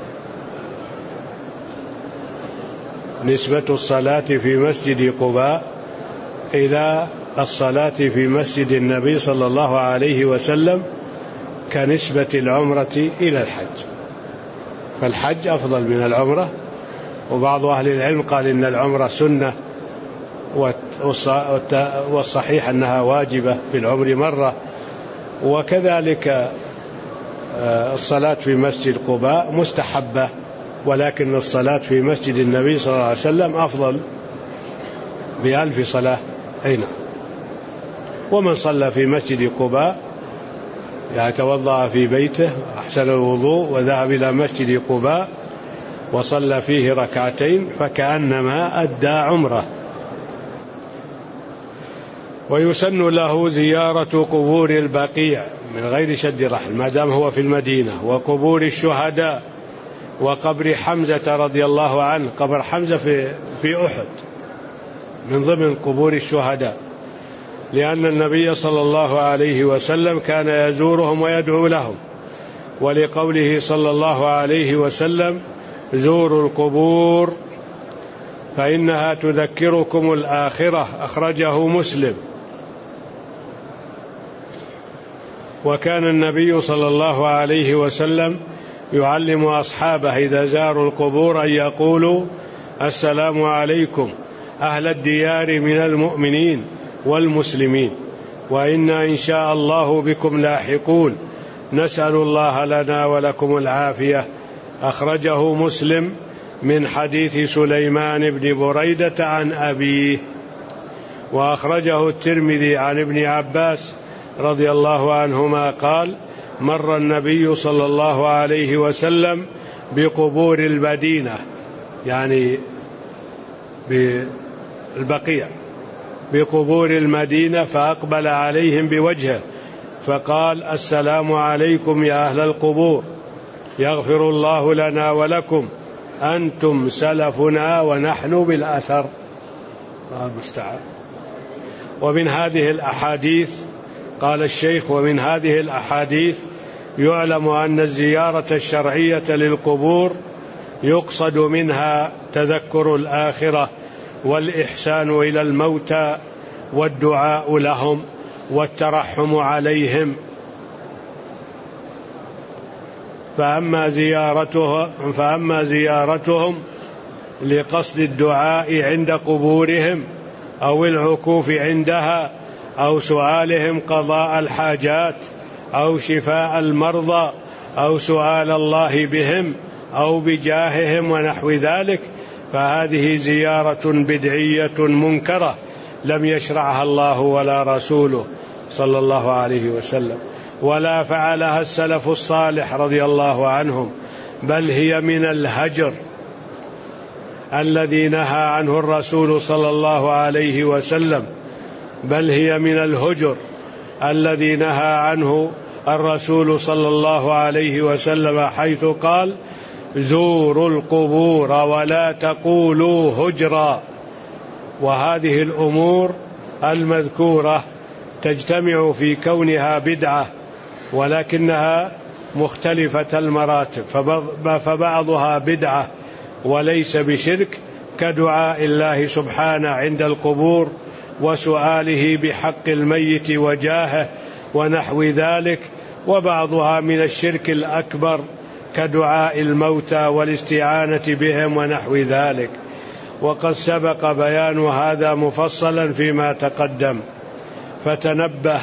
نسبة الصلاة في مسجد قباء إلى الصلاة في مسجد النبي صلى الله عليه وسلم كنسبة العمرة إلى الحج، فالحج أفضل من العمرة. وبعض أهل العلم قال إن العمرة سنة، والصحيح أنها واجبة في العمر مرة. وكذلك الصلاة في مسجد قباء مستحبة، ولكن الصلاة في مسجد النبي صلى الله عليه وسلم أفضل بألف صلاة. أين ومن صلى في مسجد قباء يعني توضأ في بيته أحسن الوضوء وذهب إلى مسجد قباء وصلى فيه ركعتين فكأنما أدى عمره. ويسن له زيارة قبور البقيع من غير شد رحل ما دام هو في المدينة، وقبور الشهداء، وقبر حمزة رضي الله عنه. قبر حمزة في في أحد من ضمن قبور الشهداء، لأن النبي صلى الله عليه وسلم كان يزورهم ويدعو لهم، ولقوله صلى الله عليه وسلم: زوروا القبور فإنها تذكركم الآخرة، أخرجه مسلم. وكان النبي صلى الله عليه وسلم يعلم أصحابه إذا زاروا القبور أن يقولوا: السلام عليكم أهل الديار من المؤمنين والمسلمين، وإنا إن شاء الله بكم لاحقون، نسأل الله لنا ولكم العافية. أخرجه مسلم من حديث سليمان بن بريدة عن أبيه. وأخرجه الترمذي عن ابن عباس رضي الله عنهما قال: مر النبي صلى الله عليه وسلم بقبور المدينة، يعني بالبقيع، بقبور المدينة، فأقبل عليهم بوجهه فقال: السلام عليكم يا أهل القبور، يغفر الله لنا ولكم، أنتم سلفنا ونحن بالأثر. الله المستعان. ومن هذه الأحاديث قال الشيخ: ومن هذه الأحاديث يعلم أن الزيارة الشرعية للقبور يقصد منها تذكر الآخرة والإحسان إلى الموتى والدعاء لهم والترحم عليهم. فأما زيارته فأما زيارتهم لقصد الدعاء عند قبورهم أو العكوف عندها أو سؤالهم قضاء الحاجات أو شفاء المرضى أو سؤال الله بهم أو بجاههم ونحو ذلك، فهذه زيارة بدعية منكرة لم يشرعها الله ولا رسوله صلى الله عليه وسلم، ولا فعلها السلف الصالح رضي الله عنهم، بل هي من الهجر الذي نهى عنه الرسول صلى الله عليه وسلم، بل هي من الهجر الذي نهى عنه الرسول صلى الله عليه وسلم، حيث قال: زوروا القبور ولا تقولوا هجرا. وهذه الأمور المذكورة تجتمع في كونها بدعة، ولكنها مختلفة المراتب، فبعضها بدعة وليس بشرك، كدعاء الله سبحانه عند القبور وسؤاله بحق الميت وجاهه ونحو ذلك، وبعضها من الشرك الأكبر كدعاء الموتى والاستعانة بهم ونحو ذلك. وقد سبق بيان هذا مفصلا فيما تقدم، فتنبه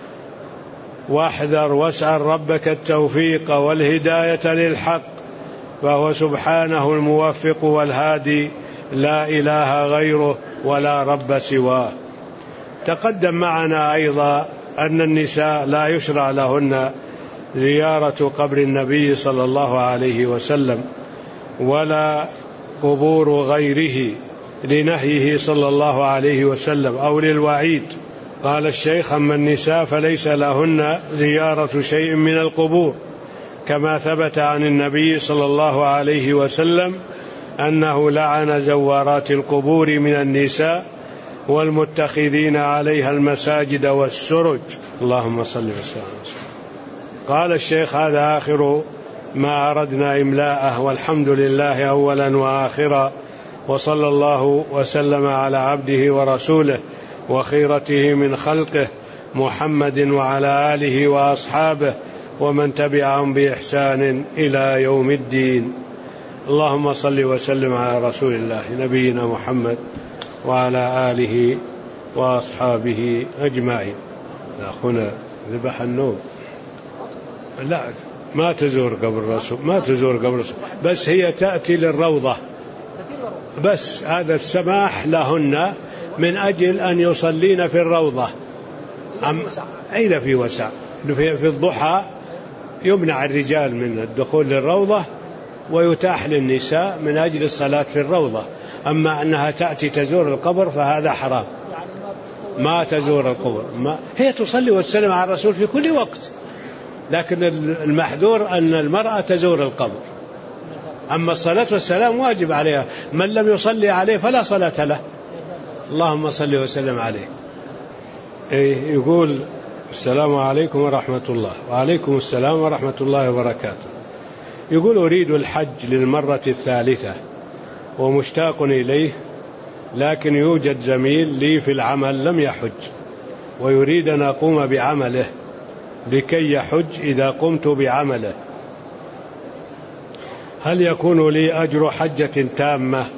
واحذر واسأل ربك التوفيق والهداية للحق، فهو سبحانه الموفق والهادي، لا إله غيره ولا رب سواه. تقدم معنا أيضا أن النساء لا يشرع لهن زيارة قبر النبي صلى الله عليه وسلم ولا قبور غيره لنهيه صلى الله عليه وسلم أو للوعيد. قال الشيخ: أما النساء فليس لهن زيارة شيء من القبور، كما ثبت عن النبي صلى الله عليه وسلم أنه لعن زوارات القبور من النساء والمتخذين عليها المساجد والسرج. اللهم صل وسلم. قال الشيخ: هذا آخر ما أردنا إملاءه، والحمد لله أولا وآخرا، وصلى الله وسلم على عبده ورسوله وخيرته من خلقه محمد وعلى آله وأصحابه ومن تبعهم بإحسان إلى يوم الدين. اللهم صل وسلم على رسول الله نبينا محمد وعلى آله وأصحابه أجمعين. أخونا ذبح النوم، لا ما تزور قبر الرسول، ما تزور قبر الرسول، بس هي تأتي للروضة، بس هذا السماح لهن من أجل أن يصلين في الروضة، أم إذا في وسع. في الضحى يمنع الرجال من الدخول للروضة ويتاح للنساء من أجل الصلاة في الروضة. أما أنها تأتي تزور القبر فهذا حرام، ما تزور القبر، ما هي تصلي وتسلم على الرسول في كل وقت، لكن المحذور أن المرأة تزور القبر. أما الصلاة والسلام واجب عليها، من لم يصلي عليه فلا صلاة له. اللهم صل وسلم عليه. يقول السلام عليكم ورحمة الله. وعليكم السلام ورحمة الله وبركاته. يقول أريد الحج للمرة الثالثة ومشتاق إليه، لكن يوجد زميل لي في العمل لم يحج ويريد أن أقوم بعمله لكي يحج. إذا قمت بعمله هل يكون لي أجر حجة تامة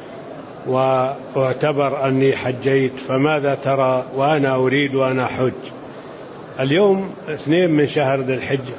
واعتبر أني حجيت؟ فماذا ترى وأنا أريد أن أحج؟ اليوم اثنين من شهر ذي الحجة،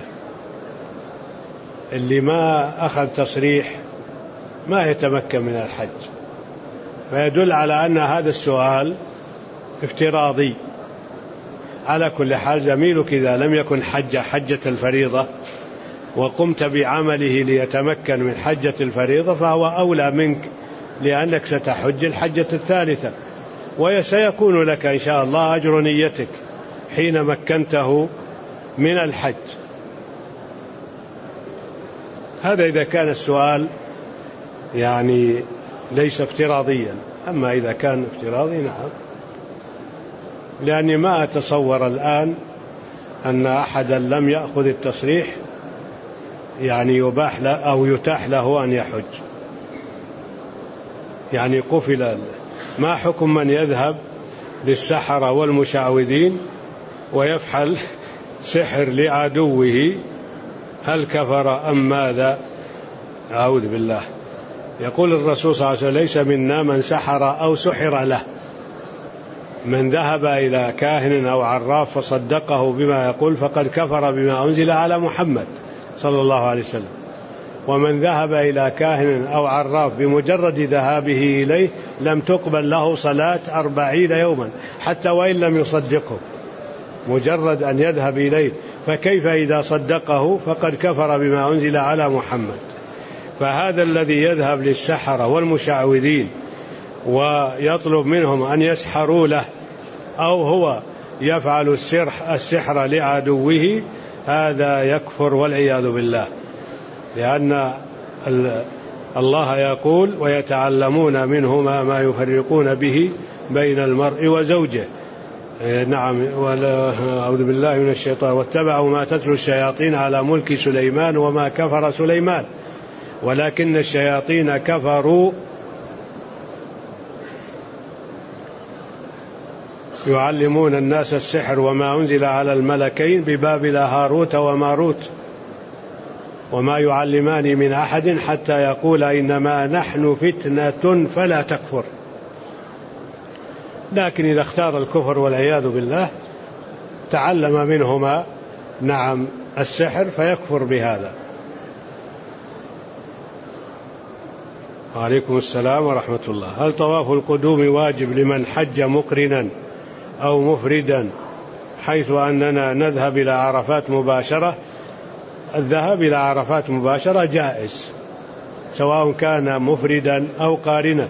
اللي ما أخذ تصريح ما يتمكن من الحج، فيدل على أن هذا السؤال افتراضي. على كل حال زميلك إذا لم يكن حج حجة الفريضة وقمت بعمله ليتمكن من حجة الفريضة فهو أولى منك، لأنك ستحج الحجة الثالثة، وسيكون لك إن شاء الله أجر نيتك حين مكنته من الحج. هذا إذا كان السؤال يعني ليس افتراضيا. أما إذا كان افتراضي نعم، لأني ما أتصور الآن أن أحدا لم يأخذ التصريح يعني يباح له أو يتاح له أن يحج. يعني قفل. ما حكم من يذهب للسحرة والمشعوذين ويفعل سحر لعدوه؟ هل كفر أم ماذا؟ أعوذ بالله. يقول الرسول صلى الله عليه وسلم: ليس منا من سحر أو سحر له. من ذهب إلى كاهن أو عراف فصدقه بما يقول فقد كفر بما أنزل على محمد صلى الله عليه وسلم. ومن ذهب إلى كاهن أو عراف بمجرد ذهابه إليه لم تقبل له صلاة أربعين يوما حتى وإن لم يصدقه، مجرد أن يذهب إليه. فكيف إذا صدقه فقد كفر بما أنزل على محمد؟ فهذا الذي يذهب للسحرة والمشعوذين ويطلب منهم أن يسحروا له أو هو يفعل السحر لعدوه هذا يكفر والعياذ بالله، لأن الله يقول: ويتعلمون منهما ما يفرقون به بين المرء وزوجه. نعم. أعوذ بالله من الشيطان. واتبعوا ما تتلو الشياطين على ملك سليمان وما كفر سليمان ولكن الشياطين كفروا يعلمون الناس السحر وما أنزل على الملكين ببابل هاروت وماروت وما يعلمان من أحد حتى يقول إنما نحن فتنة فلا تكفر. لكن إذا اختار الكفر والعياذ بالله تعلم منهما نعم السحر فيكفر بهذا. وعليكم السلام ورحمة الله. هل طواف القدوم واجب لمن حج مقرنا أو مفردا، حيث أننا نذهب إلى عرفات مباشرة؟ الذهاب إلى عرفات مباشرة جائز سواء كان مفردا أو قارنا،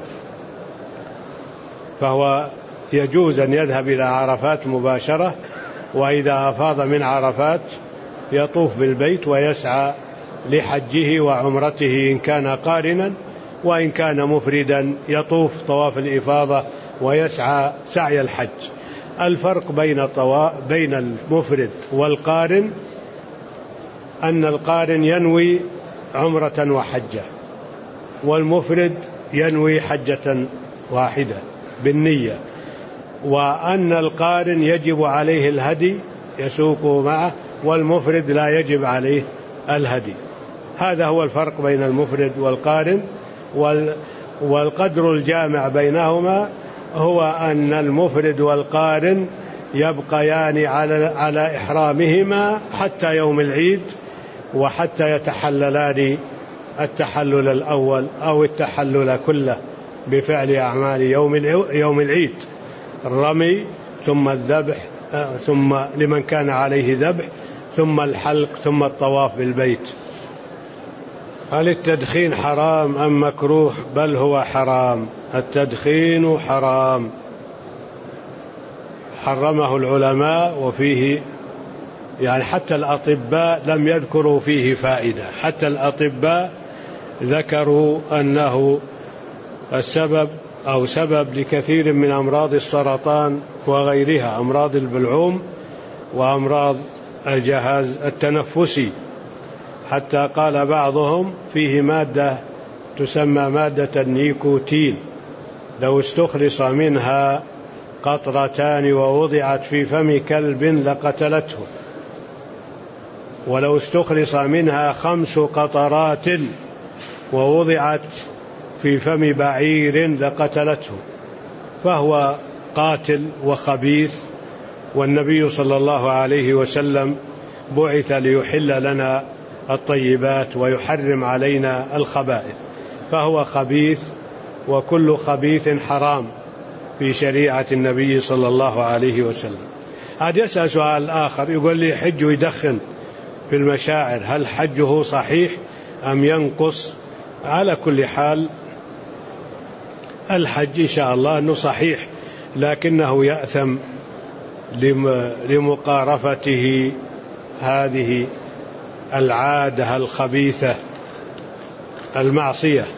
فهو يجوز أن يذهب إلى عرفات مباشرة، وإذا أفاض من عرفات يطوف بالبيت ويسعى لحجه وعمرته إن كان قارنا، وإن كان مفردا يطوف طواف الإفاضة ويسعى سعي الحج. الفرق بين بين المفرد والقارن أن القارن ينوي عمرة وحجة، والمفرد ينوي حجة واحدة بالنية، وأن القارن يجب عليه الهدي يسوقه معه، والمفرد لا يجب عليه الهدي. هذا هو الفرق بين المفرد والقارن. والقدر الجامع بينهما هو أن المفرد والقارن يبقيان على على إحرامهما حتى يوم العيد، وحتى يتحللان التحلل الأول أو التحلل كله بفعل أعمال يوم يوم العيد، الرمي ثم الذبح ثم لمن كان عليه ذبح، ثم الحلق، ثم الطواف بالبيت. هل التدخين حرام أم مكروه؟ بل هو حرام، التدخين حرام، حرمه العلماء، وفيه يعني حتى الأطباء لم يذكروا فيه فائدة، حتى الأطباء ذكروا أنه السبب أو سبب لكثير من أمراض السرطان وغيرها، أمراض البلعوم وأمراض الجهاز التنفسي. حتى قال بعضهم فيه مادة تسمى مادة النيكوتين، لو استخلص منها قطرتان ووضعت في فم كلب لقتلته، ولو استخلص منها خمس قطرات ووضعت في فم بعير لقتلته، فهو قاتل وخبيث. والنبي صلى الله عليه وسلم بعث ليحل لنا الطيبات ويحرم علينا الخبائث، فهو خبيث، وكل خبيث حرام في شريعة النبي صلى الله عليه وسلم. عاد يسأل سؤال آخر، يقول لي حج ويدخن في المشاعر، هل حجه صحيح أم ينقص؟ على كل حال الحج إن شاء الله أنه صحيح، لكنه يأثم لمقارفته هذه العادة الخبيثة المعصية.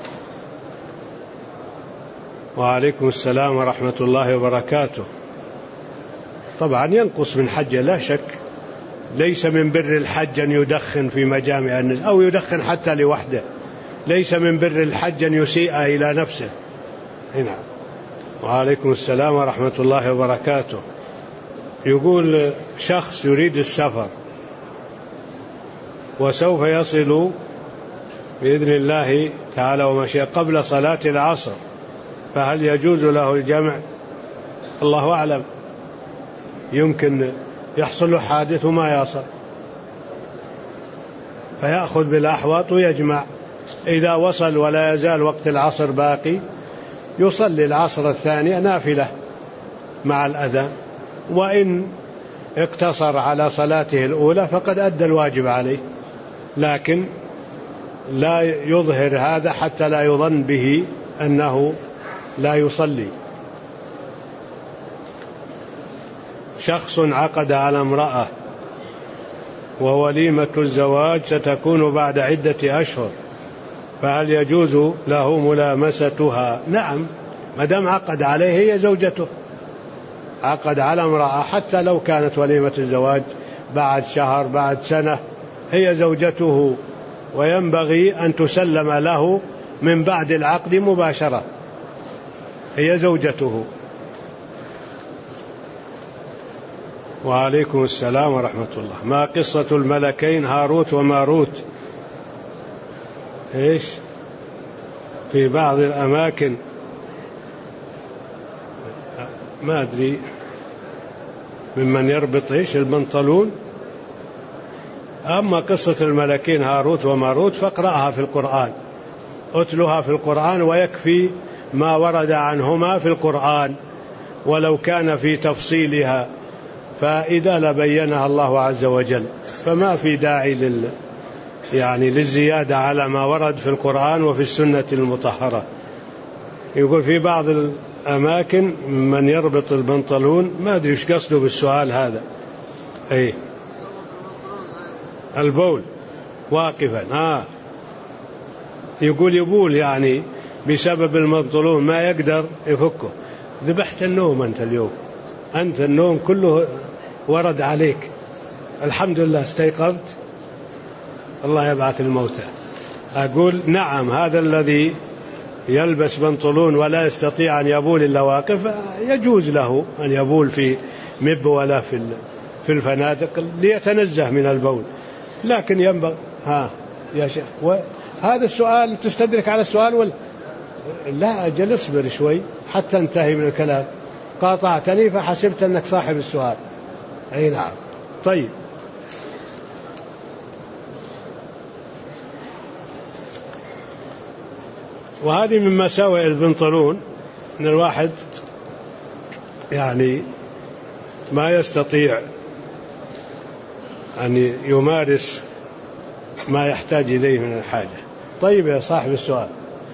وعليكم السلام ورحمة الله وبركاته. طبعا ينقص من حجه لا شك، ليس من بر الحج أن يدخن في مجامع الناس أو يدخن حتى لوحده، ليس من بر الحج أن يسيء إلى نفسه. هنا. وعليكم السلام ورحمة الله وبركاته. يقول شخص يريد السفر وسوف يصل بإذن الله تعالى ومشيئة قبل صلاة العصر، فهل يجوز له الجمع؟ الله أعلم، يمكن يحصل له حادث وما يصل فيأخذ بالأحوط ويجمع. إذا وصل ولا يزال وقت العصر باقي يصلي العصر الثانية نافلة مع الأذان، وإن اقتصر على صلاته الأولى فقد أدى الواجب عليه، لكن لا يظهر هذا حتى لا يظن به أنه لا يصلي. شخص عقد على امرأة ووليمة الزواج ستكون بعد عدة أشهر، فهل يجوز له ملامستها؟ نعم، ما دام عقد عليه هي زوجته، عقد على امرأة حتى لو كانت وليمة الزواج بعد شهر بعد سنة هي زوجته، وينبغي أن تسلم له من بعد العقد مباشرة، هي زوجته. وعليكم السلام ورحمة الله. ما قصة الملكين هاروت وماروت؟ إيش في بعض الأماكن ما أدري ممن يربط إيش البنطلون. أما قصة الملكين هاروت وماروت فاقرأها في القرآن، أتلها في القرآن ويكفي ما ورد عنهما في القرآن، ولو كان في تفصيلها فإذا لبينها الله عز وجل، فما في داعي لل يعني للزيادة على ما ورد في القرآن وفي السنة المطهرة. يقول في بعض الأماكن من يربط البنطلون، ما أدري إيش قصده بالسؤال هذا. أي البول واقفا، آه يقول يبول يعني بسبب البنطلون ما يقدر يفكه. ذبحت النوم أنت اليوم، أنت النوم كله ورد عليك، الحمد لله استيقظت، الله يبعث الموتى. أقول نعم، هذا الذي يلبس بنطلون ولا يستطيع أن يبول إلا واقف يجوز له أن يبول في مب ولا في في الفنادق ليتنزه من البول، لكن ينبغي ها يا شيخ. وهذا السؤال تستدرك على السؤال ولا لا؟ أجل اصبر شوي حتى انتهي من الكلام، قاطعتني فحسبت أنك صاحب السؤال. أي نعم. طيب، وهذه من مساوئ البنطلون، أن الواحد يعني ما يستطيع أن يمارس ما يحتاج إليه من الحاجة. طيب يا صاحب السؤال،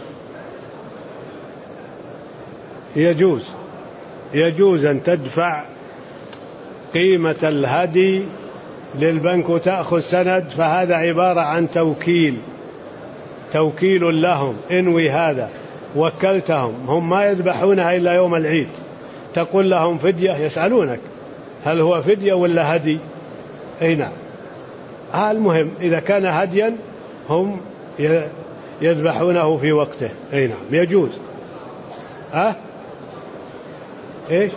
يجوز يجوز أن تدفع قيمة الهدي للبنك وتأخذ سند، فهذا عبارة عن توكيل توكيل لهم، انوي هذا، وكلتهم، هم ما يذبحونها إلا يوم العيد، تقول لهم فدية، يسألونك هل هو فدية ولا هدي؟ أي نعم. المهم إذا كان هديا هم يذبحونه في وقته. أي نعم يجوز. أه؟ إيش؟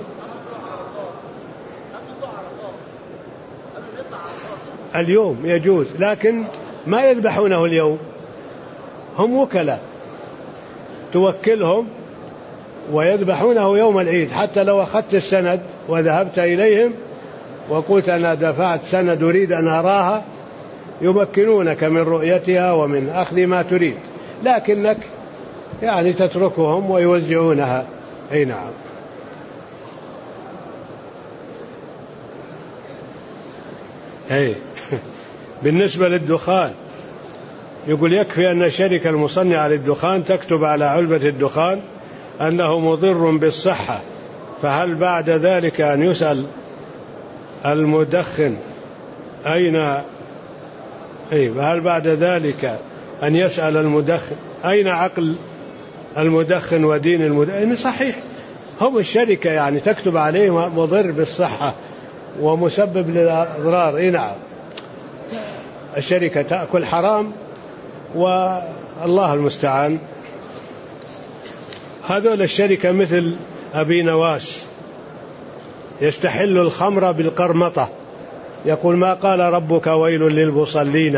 اليوم يجوز، لكن ما يذبحونه اليوم، هم وكلاء توكلهم ويذبحونه يوم العيد. حتى لو أخذت السند وذهبت إليهم وقلت أنا دفعت سند أريد أن أراها، يمكنونك من رؤيتها ومن أخذ ما تريد، لكنك يعني تتركهم ويوزعونها. أي نعم. أي بالنسبة للدخان يقول يكفي أن الشركة المصنعة للدخان تكتب على علبة الدخان أنه مضر بالصحة، فهل بعد ذلك أن يسأل المدخن أين أي هل بعد ذلك أن يسأل المدخن أين عقل المدخن ودين المدخن؟ صحيح، هم الشركة يعني تكتب عليه مضر بالصحة ومسبب للأضرار. إيه نعم، الشركة تأكل حرام والله المستعان. هذول الشركة مثل أبي نواس يستحل الخمر بالقرمطة، يقول ما قال ربك ويل للمصلين،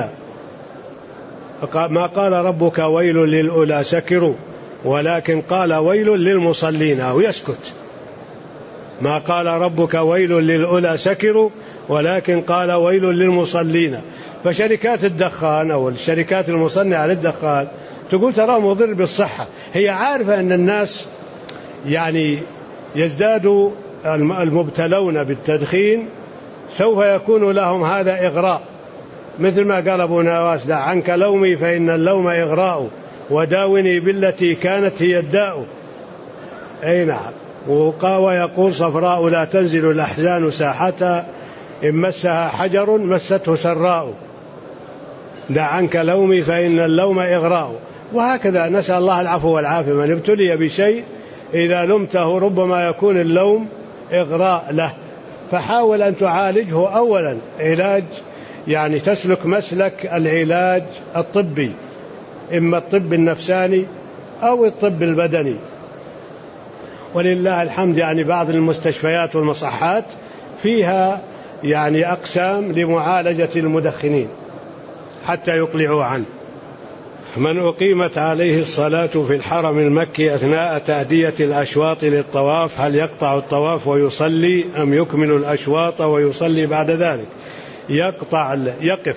ما قال ربك ويل للأولى سكروا، ولكن قال ويل للمصلين، ويسكت. ما قال ربك ويل للأولى سكروا، ولكن قال ويل للمصلين. فشركات الدخان أو الشركات المصنعة للدخان تقول ترى مضر بالصحة، هي عارفة أن الناس يعني يزداد المبتلون بالتدخين، سوف يكون لهم هذا إغراء، مثل ما قال أبو نواس دع عنك لومي فإن اللوم إغراء، وداوني بالتي كانت هي الداء. أي نعم. ويقول صفراء لا تنزل الأحزان ساحتها، إن مسها حجر مسته سراء، دع عنك لومي فإن اللوم إغراء. وهكذا نسأل الله العفو والعافية، من ابتلي بشيء إذا لمته ربما يكون اللوم إغراء له، فحاول أن تعالجه أولا علاج، يعني تسلك مسلك العلاج الطبي، إما الطب النفساني أو الطب البدني. ولله الحمد يعني بعض المستشفيات والمصحات فيها يعني أقسام لمعالجة المدخنين حتى يقلعوا عنه. من أقيمت عليه الصلاة في الحرم المكي أثناء تأدية الأشواط للطواف، هل يقطع الطواف ويصلي أم يكمل الأشواط ويصلي بعد ذلك؟ يقطع، يقف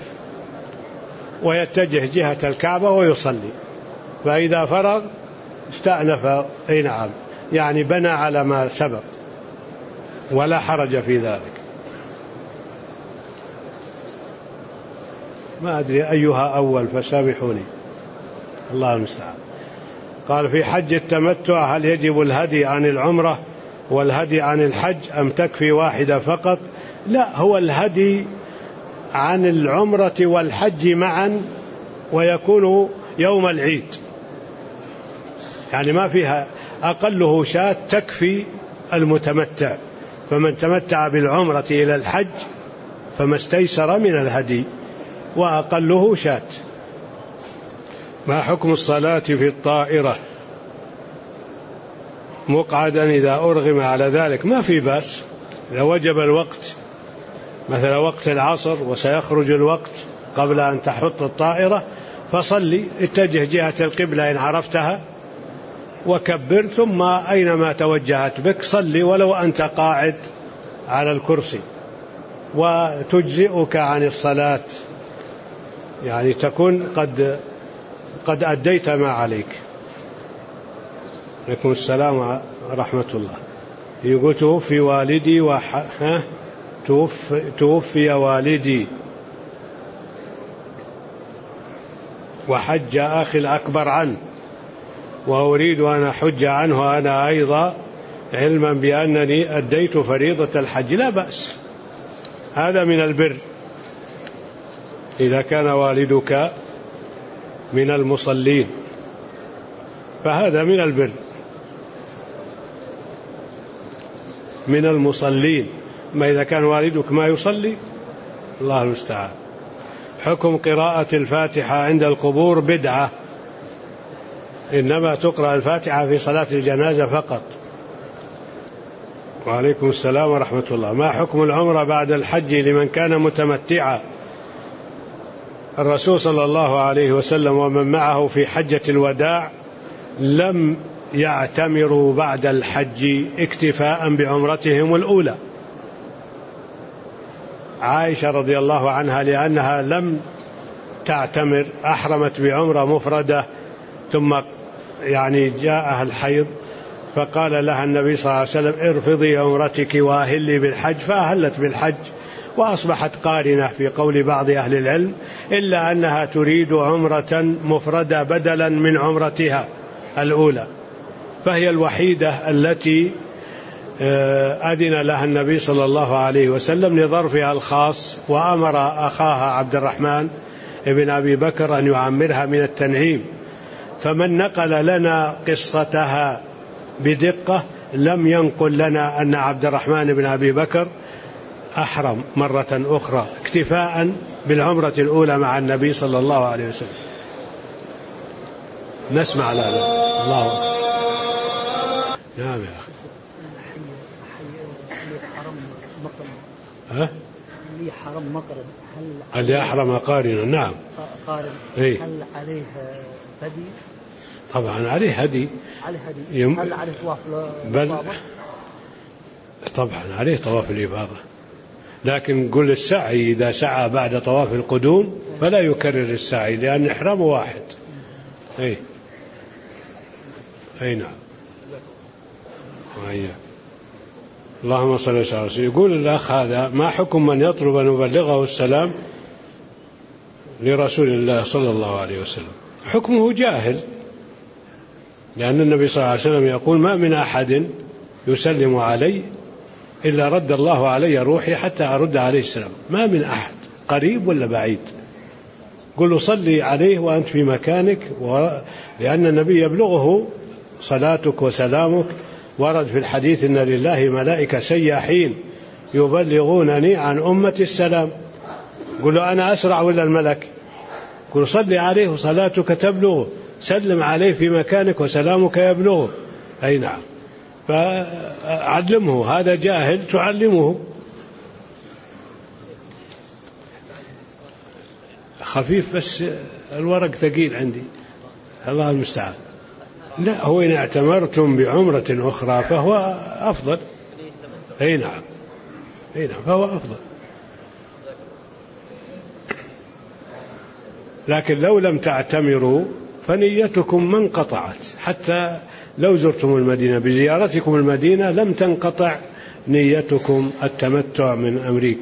ويتجه جهة الكعبة ويصلي، فإذا فرغ استأنف. أي نعم، يعني بنى على ما سبق ولا حرج في ذلك. ما أدري أيها أول فسامحوني، الله المستعان. قال في حج التمتع هل يجب الهدي عن العمرة والهدي عن الحج أم تكفي واحدة فقط؟ لا، هو الهدي عن العمرة والحج معا، ويكون يوم العيد، يعني ما فيها، أقله شاة تكفي المتمتع، فمن تمتع بالعمرة إلى الحج فما استيسر من الهدي، وأقله شاة. ما حكم الصلاة في الطائرة مقعدا إذا أرغم على ذلك؟ ما في بأس، إذا وجب الوقت مثل وقت العصر وسيخرج الوقت قبل أن تحط الطائرة، فصلي، اتجه جهة القبلة إن عرفتها وكبر، ثم أينما توجهت بك صلي ولو أنت قاعد على الكرسي، وتجزئك عن الصلاة، يعني تكون قد قد أديت ما عليك. عليكم السلام ورحمة الله. يقول توفي والدي وح... ها؟ توفي... توفي والدي وحج أخي الأكبر عنه وأريد أن أحج عنه أنا أيضا علما بأنني أديت فريضة الحج. لا بأس، هذا من البر. إذا كان والدك من المصلين فهذا من البر، من المصلين. ما إذا كان والدك ما يصلي الله المستعان. حكم قراءة الفاتحة عند القبور بدعة، إنما تقرأ الفاتحة في صلاة الجنازة فقط. وعليكم السلام ورحمة الله. ما حكم العمرة بعد الحج لمن كان متمتعا؟ الرسول صلى الله عليه وسلم ومن معه في حجة الوداع لم يعتمروا بعد الحج اكتفاء بعمرتهم الأولى. عائشة رضي الله عنها لأنها لم تعتمر أحرمت بعمرة مفردة ثم يعني جاءها الحيض فقال لها النبي صلى الله عليه وسلم ارفضي عمرتك وأهلي بالحج، فأهلت بالحج وأصبحت قارنة في قول بعض أهل العلم، إلا أنها تريد عمرة مفردة بدلا من عمرتها الأولى، فهي الوحيدة التي أذن لها النبي صلى الله عليه وسلم لظرفها الخاص، وأمر أخاها عبد الرحمن ابن أبي بكر أن يعمرها من التنعيم. فمن نقل لنا قصتها بدقة لم ينقل لنا أن عبد الرحمن بن أبي بكر أحرم مرة أخرى اكتفاء بالعمرة الأولى مع النبي صلى الله عليه وسلم. نسمع لا لا الله أكبر. نعم يا أخي. ها؟ اللي حرم مقرن هل اللي أحرم قارنا؟ نعم قارن. إيه؟ هل عليه هدي؟ طبعا عليه هدي. عليه هدي. يم... هل عليه طواف بل طبعا عليه طواف الإفاضة، لكن قل السعي إذا سعى بعد طواف القدوم فلا يكرر السعي لأن إحرامه واحد. أي أي نعم. وإياك. اللهم صل وسلم. يقول الأخ هذا ما حكم من يطلب أن يبلغه السلام لرسول الله صلى الله عليه وسلم؟ حكمه جاهل، لأن النبي صلى الله عليه وسلم يقول ما من أحد يسلم علي إلا رد الله علي روحي حتى أرد عليه السلام. ما من أحد قريب ولا بعيد. قل له صلي عليه وأنت في مكانك، لأن النبي يبلغه صلاتك وسلامك. ورد في الحديث إن لله ملائكة سياحين يبلغونني عن أمة السلام. قل له أنا أسرع ولا الملك؟ قل صلي عليه وصلاتك تبلغه، سلم عليه في مكانك وسلامك يبلغه. أي نعم. فعلمه، هذا جاهل تعلمه. خفيف بس الورق ثقيل عندي، الله المستعان. لا هو إن اعتمرتم بعمرة أخرى فهو أفضل. أي نعم. أي نعم فهو أفضل. لكن لو لم تعتمروا فنيتكم ما انقطعت، حتى لو زرتم المدينة بزيارتكم المدينة لم تنقطع نيتكم التمتع من أمريكا.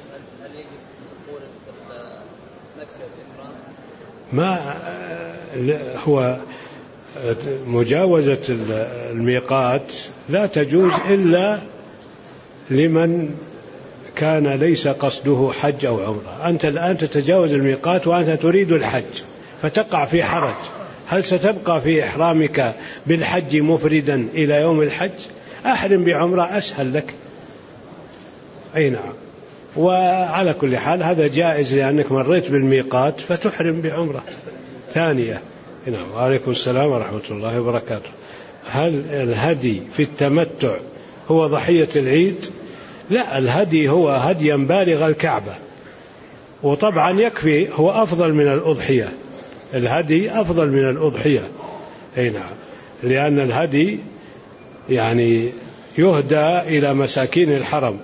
ما هو مجاوزة الميقات لا تجوز إلا لمن كان ليس قصده حج أو عمرة. أنت الآن تتجاوز الميقات وأنت تريد الحج فتقع في حرج، هل ستبقى في إحرامك بالحج مفردا إلى يوم الحج؟ أحرم بعمرة أسهل لك. أي نعم. وعلى كل حال هذا جائز لأنك مريت بالميقات فتحرم بعمرة ثانية. نعم. وعليكم السلام ورحمة الله وبركاته. هل الهدي في التمتع هو ضحية العيد؟ لا، الهدي هو هديا بالغ الكعبة، وطبعا يكفي، هو أفضل من الأضحية. الهدي أفضل من الأضحية. أي نعم. لأن الهدي يعني يهدى إلى مساكين الحرم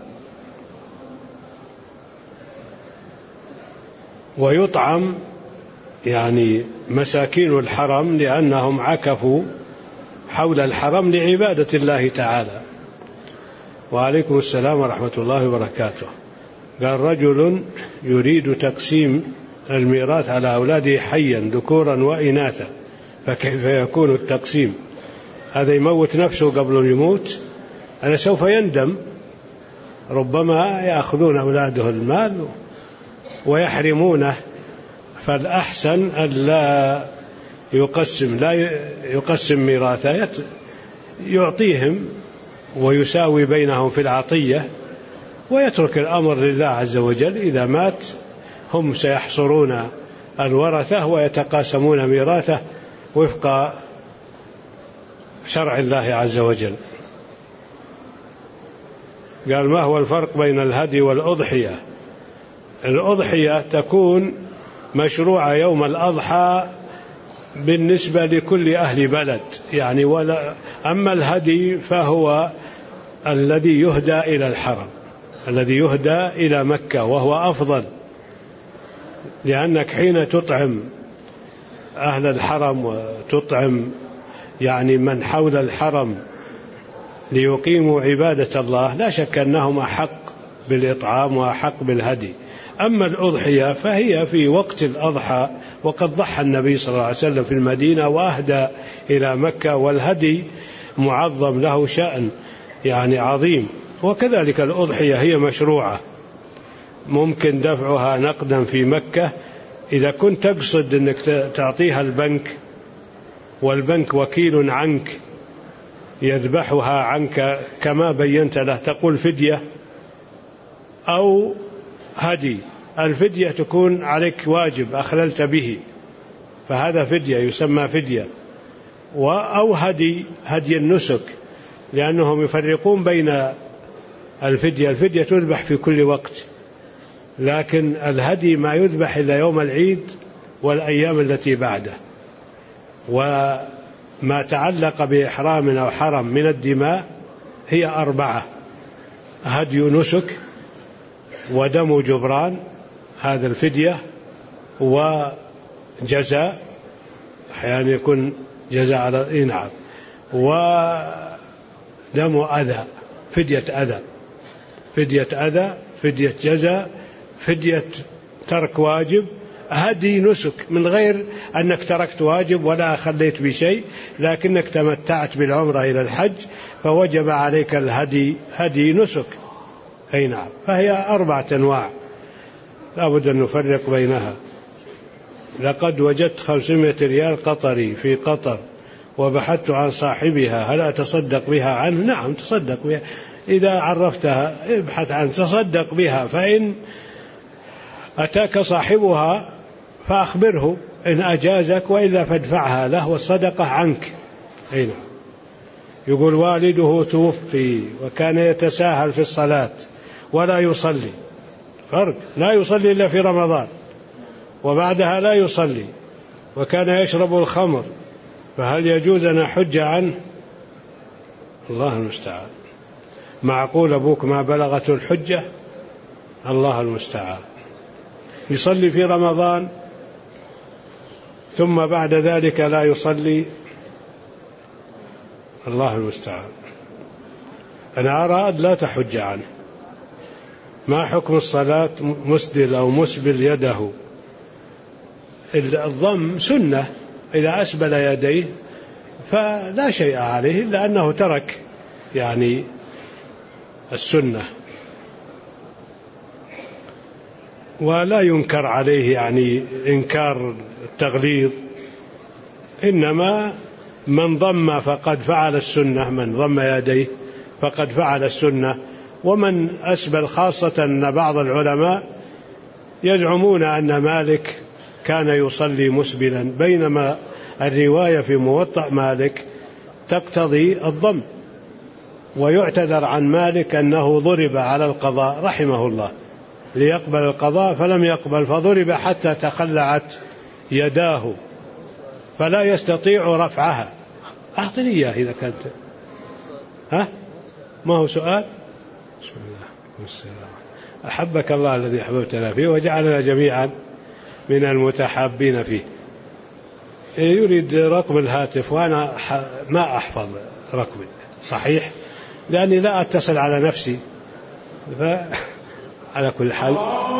ويطعم يعني مساكين الحرم لأنهم عكفوا حول الحرم لعبادة الله تعالى. وعليكم السلام ورحمة الله وبركاته. قال رجل يريد تقسيم الميراث على أولاده حيا ذكورا وإناثا، فكيف يكون التقسيم؟ هذا يموت نفسه قبل أن يموت، هذا سوف يندم، ربما يأخذون أولاده المال ويحرمونه، فالأحسن أن لا يقسم لا يقسم ميراثه، يعطيهم ويساوي بينهم في العطية ويترك الأمر لله عز وجل. إذا مات هم سيحصرون الورثة ويتقاسمون ميراثه وفق شرع الله عز وجل. قال ما هو الفرق بين الهدي والأضحية؟ الأضحية تكون مشروعة يوم الأضحى بالنسبة لكل أهل بلد يعني، ولا أما الهدي فهو الذي يهدى إلى الحرم، الذي يهدى إلى مكة، وهو أفضل، لأنك حين تطعم أهل الحرم وتطعم يعني من حول الحرم ليقيموا عبادة الله، لا شك أنهم أحق بالإطعام وأحق بالهدي. أما الأضحية فهي في وقت الأضحى، وقد ضحى النبي صلى الله عليه وسلم في المدينة وأهدى إلى مكة، والهدي معظم له شأن يعني عظيم. وكذلك الأضحية هي مشروعة، ممكن دفعها نقدا في مكة إذا كنت تقصد أنك تعطيها البنك والبنك وكيل عنك يذبحها عنك كما بينت له، تقول فدية أو هدي. الفدية تكون عليك واجب أخللت به، فهذا فدية يسمى فدية، أو هدي هدي النسك، لأنهم يفرقون بين الفدية. الفدية تذبح في كل وقت، لكن الهدي ما يذبح إلا يوم العيد والأيام التي بعده. وما تعلق بإحرام أو حرم من الدماء هي أربعة: هدي نسك، ودم جبران هذا الفدية، وجزاء أحيانا يكون جزاء على نعم، ودم أذى فدية أذى فدية أذى فدية جزاء، فدية ترك واجب، هدي نسك من غير أنك تركت واجب ولا خليت بشيء، لكنك تمتعت بالعمرة إلى الحج فوجب عليك الهدي هدي نسك. أي نعم، فهي أربعة أنواع لا بد أن نفرق بينها. لقد وجدت خمسمائة ريال قطري في قطر وبحثت عن صاحبها، هل أتصدق بها عنه؟ نعم تصدق بها، إذا عرفتها ابحث عن تصدق بها، فإن أتاك صاحبها فأخبره إن أجازك، وإلا فادفعها له والصدقة عنك. أي نعم. يقول والده توفي وكان يتساهل في الصلاة ولا يصلي، فرق، لا يصلي إلا في رمضان وبعدها لا يصلي، وكان يشرب الخمر، فهل يجوز أن أحج عنه؟ الله المستعان. معقول أبوك ما بلغته الحجة؟ الله المستعان. يصلي في رمضان ثم بعد ذلك لا يصلي، الله المستعان. أنا أرى أن لا تحج عنه. ما حكم الصلاة مسدل أو مسبل يده؟ الضم سنة، إذا أسبل يديه فلا شيء عليه إلا أنه ترك يعني السنة، ولا ينكر عليه يعني إنكار التغليظ، إنما من ضم فقد فعل السنة، من ضم يديه فقد فعل السنة. ومن أسبل، خاصة أن بعض العلماء يزعمون أن مالك كان يصلي مسبلا، بينما الرواية في موطأ مالك تقتضي الضم. ويعتذر عن مالك أنه ضرب على القضاء رحمه الله ليقبل القضاء فلم يقبل، فضرب حتى تخلعت يداه فلا يستطيع رفعها. أعطني إياه إذا كنت. ها؟ ما هو سؤال؟ بسم الله والسلام. أحبك الله الذي أحببتنا فيه وجعلنا جميعا من المتحابين فيه. يريد رقم الهاتف وأنا ما أحفظ رقمي صحيح، لأني لا أتصل على نفسي. على كل حال